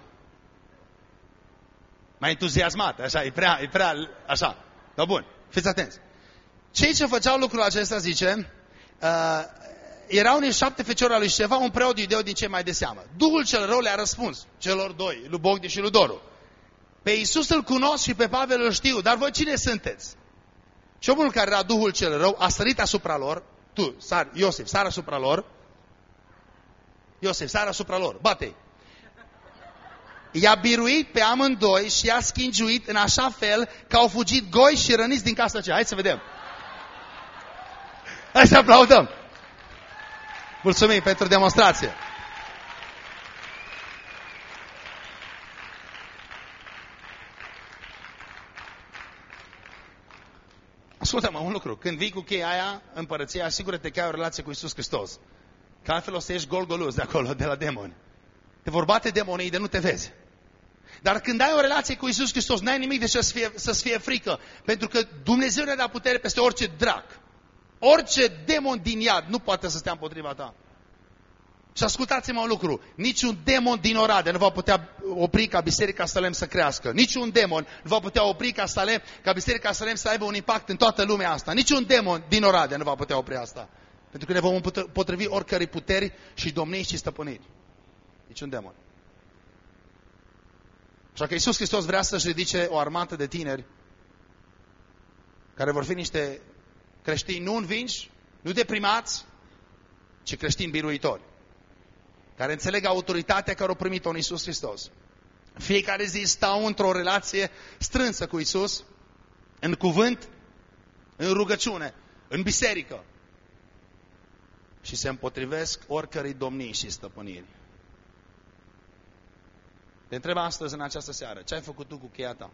Mai entuziasmat, așa, e prea, e prea, așa. Da, bun, fiți atenți. Cei ce făceau lucrul acesta, zice, uh, erau niște șapte feciori al lui Ștefan, un preot iudeu din cei mai de seamă. Duhul cel rău le-a răspuns, celor doi, lui Bogdi și lui Doru. Pe Iisus îl cunosc și pe Pavel îl știu, dar voi cine sunteți? Și omul care era Duhul cel rău a sărit asupra lor, tu, sar, Iosif, sar asupra lor, Iosif, sar asupra lor, bate-i. I-a biruit pe amândoi și i-a schingiuit în așa fel că au fugit goi și răniți din casa aceea. Hai să vedem. Hai să aplaudăm. Mulțumim pentru demonstrație. Ascultă-mă un lucru. Când vii cu cheia aia, împărăția, asigură-te că ai o relație cu Iisus Hristos. Că altfel o să ieși gol-goluz de acolo, de la demoni. Te vor bate demonii de nu te vezi. Dar când ai o relație cu Iisus Hristos, n-ai nimic de să-ți fie, să-ți fie frică. Pentru că Dumnezeu ne-a dat putere peste orice drac. Orice demon din iad nu poate să stea împotriva ta. Și ascultați-mă un lucru. Niciun demon din Oradea nu va putea opri ca Biserica Salem să crească. Niciun demon nu va putea opri ca, Salem, ca Biserica Salem să aibă un impact în toată lumea asta. Niciun demon din Oradea nu va putea opri asta. Pentru că ne vom potrivi oricărei puteri și domnii și stăpâniri. Niciun demon. Așa că Iisus Hristos vrea să-și ridice o armată de tineri care vor fi niște creștini nu învinși, nu deprimați, ci creștini biruitori. Care înțeleg autoritatea care au primit-o în Iisus Hristos. Fiecare zi stau într-o relație strânsă cu Iisus, în cuvânt, în rugăciune, în biserică. Și se împotrivesc oricărei domnii și stăpâniri. Te întreb astăzi, în această seară, ce ai făcut tu cu cheia ta?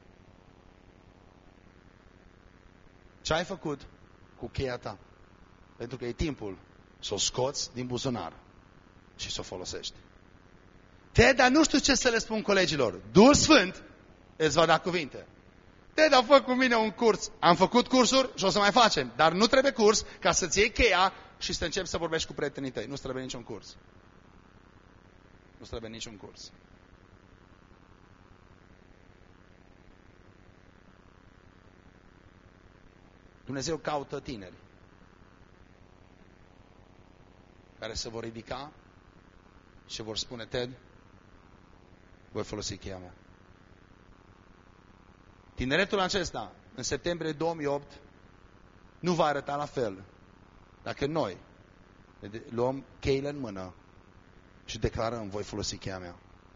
Ce ai făcut cu cheia ta? Pentru că e timpul să o scoți din buzunar și să o folosești. Te, dar nu știu ce să le spun colegilor. Duhul Sfânt îți va da cuvinte. Te, dar fă cu mine un curs. Am făcut cursuri și o să mai facem. Dar nu trebuie curs ca să-ți iei cheia și să începi să vorbești cu prietenii tăi. Nu trebuie niciun curs. Nu trebuie niciun curs. Dumnezeu caută tineri care se vor ridica și vor spune, Ted, voi folosi cheia mea. Tineretul acesta, în septembrie două mii opt, nu va arăta la fel dacă noi luăm cheile în mână și declarăm, voi folosi cheia mea.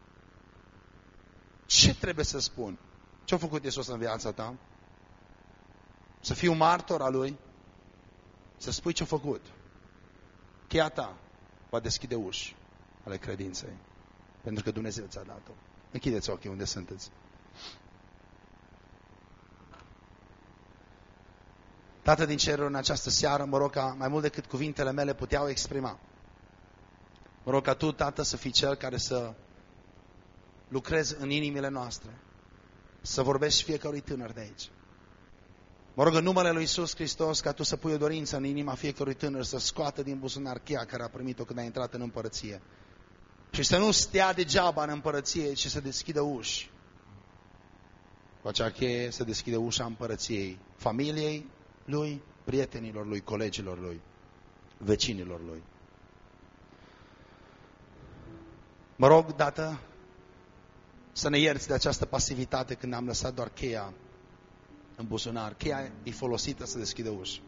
Ce trebuie să spun? Ce-a făcut Iisus în viața ta? Să fii un martor al Lui? Să spui ce-a făcut? Cheia ta va deschide uși ale credinței. Pentru că Dumnezeu ți-a dat-o. Închideți ochii unde sunteți. Tată din ceruri, în această seară, mă rog ca mai mult decât cuvintele mele puteau exprima. Mă rog ca Tu, Tată, să fii Cel care să lucrezi în inimile noastre. Să vorbești fiecărui tânăr de aici. Mă rog în numele Lui Iisus Hristos ca Tu să pui o dorință în inima fiecărui tânăr să scoată din buzunar cheia care a primit-o când a intrat în împărăție. Și să nu stea degeaba în împărăție, ci să deschidă uși. Cu acea cheie să deschidă ușa împărăției familiei Lui, prietenilor Lui, colegilor Lui, vecinilor Lui. Mă rog, Tată, să ne ierți de această pasivitate când am lăsat doar cheia în buzunar. Cheia e folosită să deschidă uși.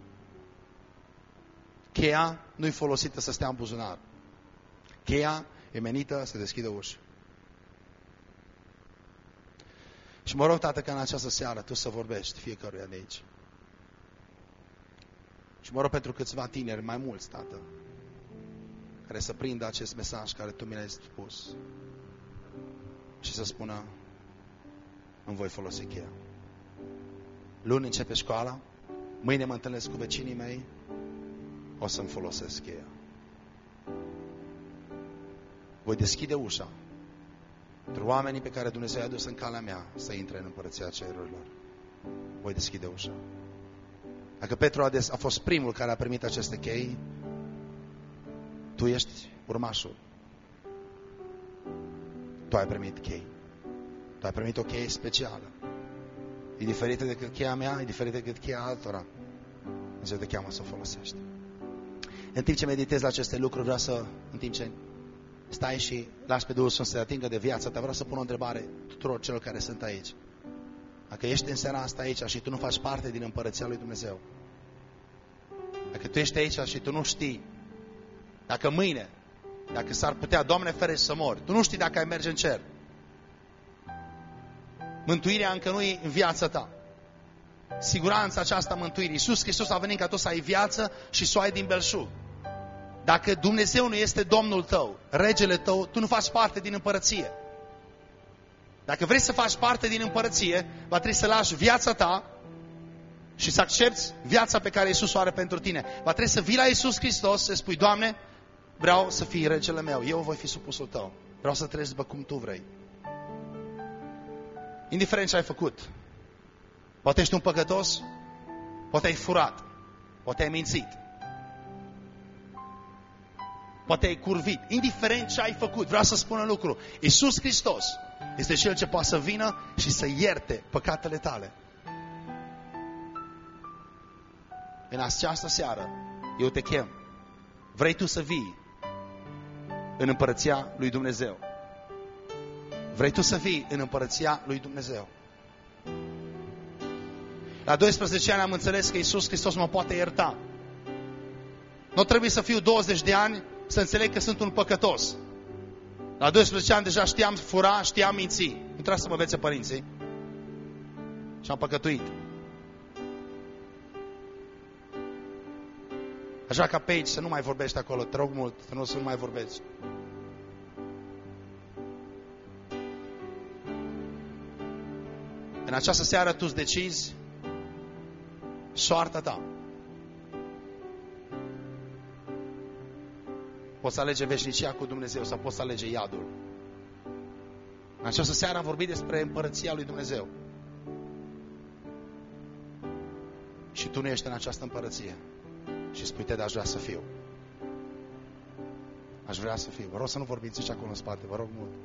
Cheia nu e folosită să stea în buzunar. Cheia e menită să deschidă uși. Și mă rog, Tată, ca în această seară Tu să vorbești fiecăruia de aici. Și mă rog pentru câțiva tineri, mai mulți, Tată, care să prindă acest mesaj care Tu mi l-ai spus și să spună: îmi voi folosi cheia. Luni începe școala, mâine mă întâlnesc cu vecinii mei, o să-mi folosesc cheia. Voi deschide ușa pentru oamenii pe care Dumnezeu i-a dus în calea mea să intre în împărăția cerurilor. Voi deschide ușa. Dacă Petru a, des, a fost primul care a primit aceste chei, tu ești urmașul. Tu ai primit chei. Tu ai primit o cheie specială. E diferită decât cheia mea, e diferită decât cheia altora. Dumnezeu te cheamă să o folosești. În timp ce meditezi la aceste lucruri, vreau să, în timp ce stai și lași pe Duhul Sfânt să te atingă de viața ta, vreau să pun o întrebare tuturor celor care sunt aici. Dacă ești în seara asta aici și tu nu faci parte din împărăția lui Dumnezeu, dacă tu ești aici și tu nu știi, dacă mâine, dacă s-ar putea, Doamne ferește, să mori, tu nu știi dacă ai merge în cer, mântuirea încă nu e în viața ta. Siguranța aceasta mântuirii. Iisus Hristos a venit ca tu să ai viață și să o ai din belșug. Dacă Dumnezeu nu este Domnul tău, regele tău, tu nu faci parte din împărăție. Dacă vrei să faci parte din împărăție, va trebui să lași viața ta și să accepti viața pe care Iisus o are pentru tine. Va trebui să vii la Iisus Hristos și să spui: Doamne, vreau să fii regele meu, eu voi fi supusul tău. Vreau să trăiesc după cum tu vrei. Indiferent ce ai făcut. Poate ești un păcătos, poate ai furat, poate ai mințit, poate ai curvit. Indiferent ce ai făcut, vreau să spun un lucru: Iisus Hristos este Cel ce poate să vină și să ierte păcatele tale. În această seară, eu te chem. Vrei tu să vii în împărăția lui Dumnezeu? Vrei tu să vii în împărăția lui Dumnezeu? La doisprezece ani am înțeles că Iisus Hristos mă poate ierta. Nu trebuie să fiu douăzeci de ani să înțeleg că sunt un păcătos. La doisprezece ani deja știam fura, știam minți. Nu trebuie să mă învețe părinții. Și am păcătuit. Aș vrea ca pe aici să nu mai vorbești acolo. Te rog mult să nu, să nu mai vorbești. În această seară tu îți decizi soarta ta. Poți alege veșnicia cu Dumnezeu sau poți alege iadul. În această seară am vorbit despre împărăția lui Dumnezeu. Și tu nu ești în această împărăție. Și spui: te, aș vrea să fiu. Aș vrea să fiu. Vă rog să nu vorbiți și acolo în spate, vă rog mult.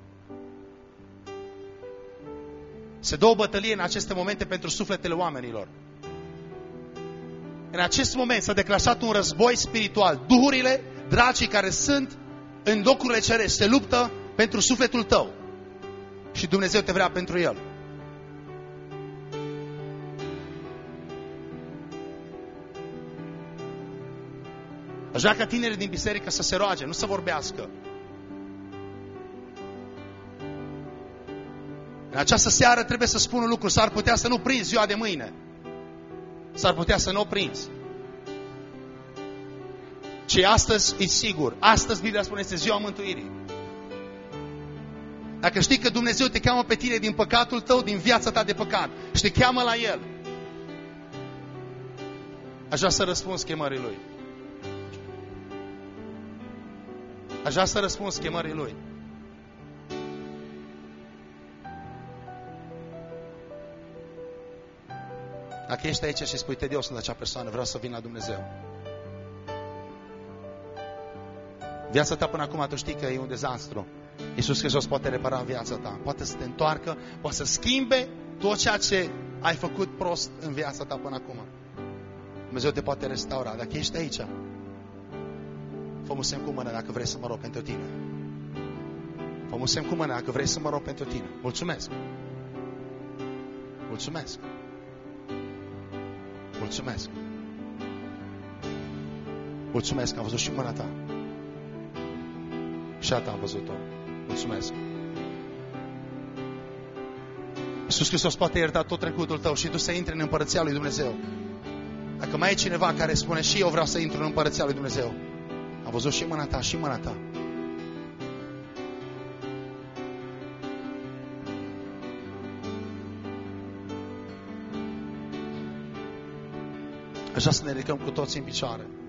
Se dă o bătălie în aceste momente pentru sufletele oamenilor. În acest moment s-a declanșat un război spiritual. Duhurile, dracii care sunt în locurile cerești se luptă pentru sufletul tău. Și Dumnezeu te vrea pentru el. Aș vrea ca tinerii din biserică să se roage, nu să vorbească. În această seară trebuie să spun un lucru: s-ar putea să nu prinzi ziua de mâine. S-ar putea să nu o prinzi. Ce astăzi e sigur. Astăzi Biblia spune este ziua mântuirii. Dacă știi că Dumnezeu te cheamă pe tine din păcatul tău, din viața ta de păcat, și te cheamă la El, aș vrea să răspunzi chemării Lui. Aș vrea să răspunzi chemării Lui. Dacă ești aici și spui: te, eu sunt acea persoană, vreau să vin la Dumnezeu. Viața ta până acum tu știi că e un dezastru. Iisus Hristos poate repara viața ta. Poate să te întoarcă, poate să schimbe tot ceea ce ai făcut prost în viața ta până acum. Dumnezeu te poate restaura. Dacă ești aici, fă-mi un semn cu mână dacă vrei să mă rog pentru tine. Fă un semn cu mâna că vrei să mă rog pentru tine. Mulțumesc. Mulțumesc. Mulțumesc. Mulțumesc că am văzut și mâna ta. Și a ta am văzut-o. Mulțumesc. Iisus Hristos poate ierta tot trecutul tău și tu să intri în împărăția lui Dumnezeu. Dacă mai e cineva care spune și eu vreau să intru în împărăția lui Dumnezeu, am văzut și mâna ta, și mâna ta. Aș vrea să ne ridicăm cu toții în picioare.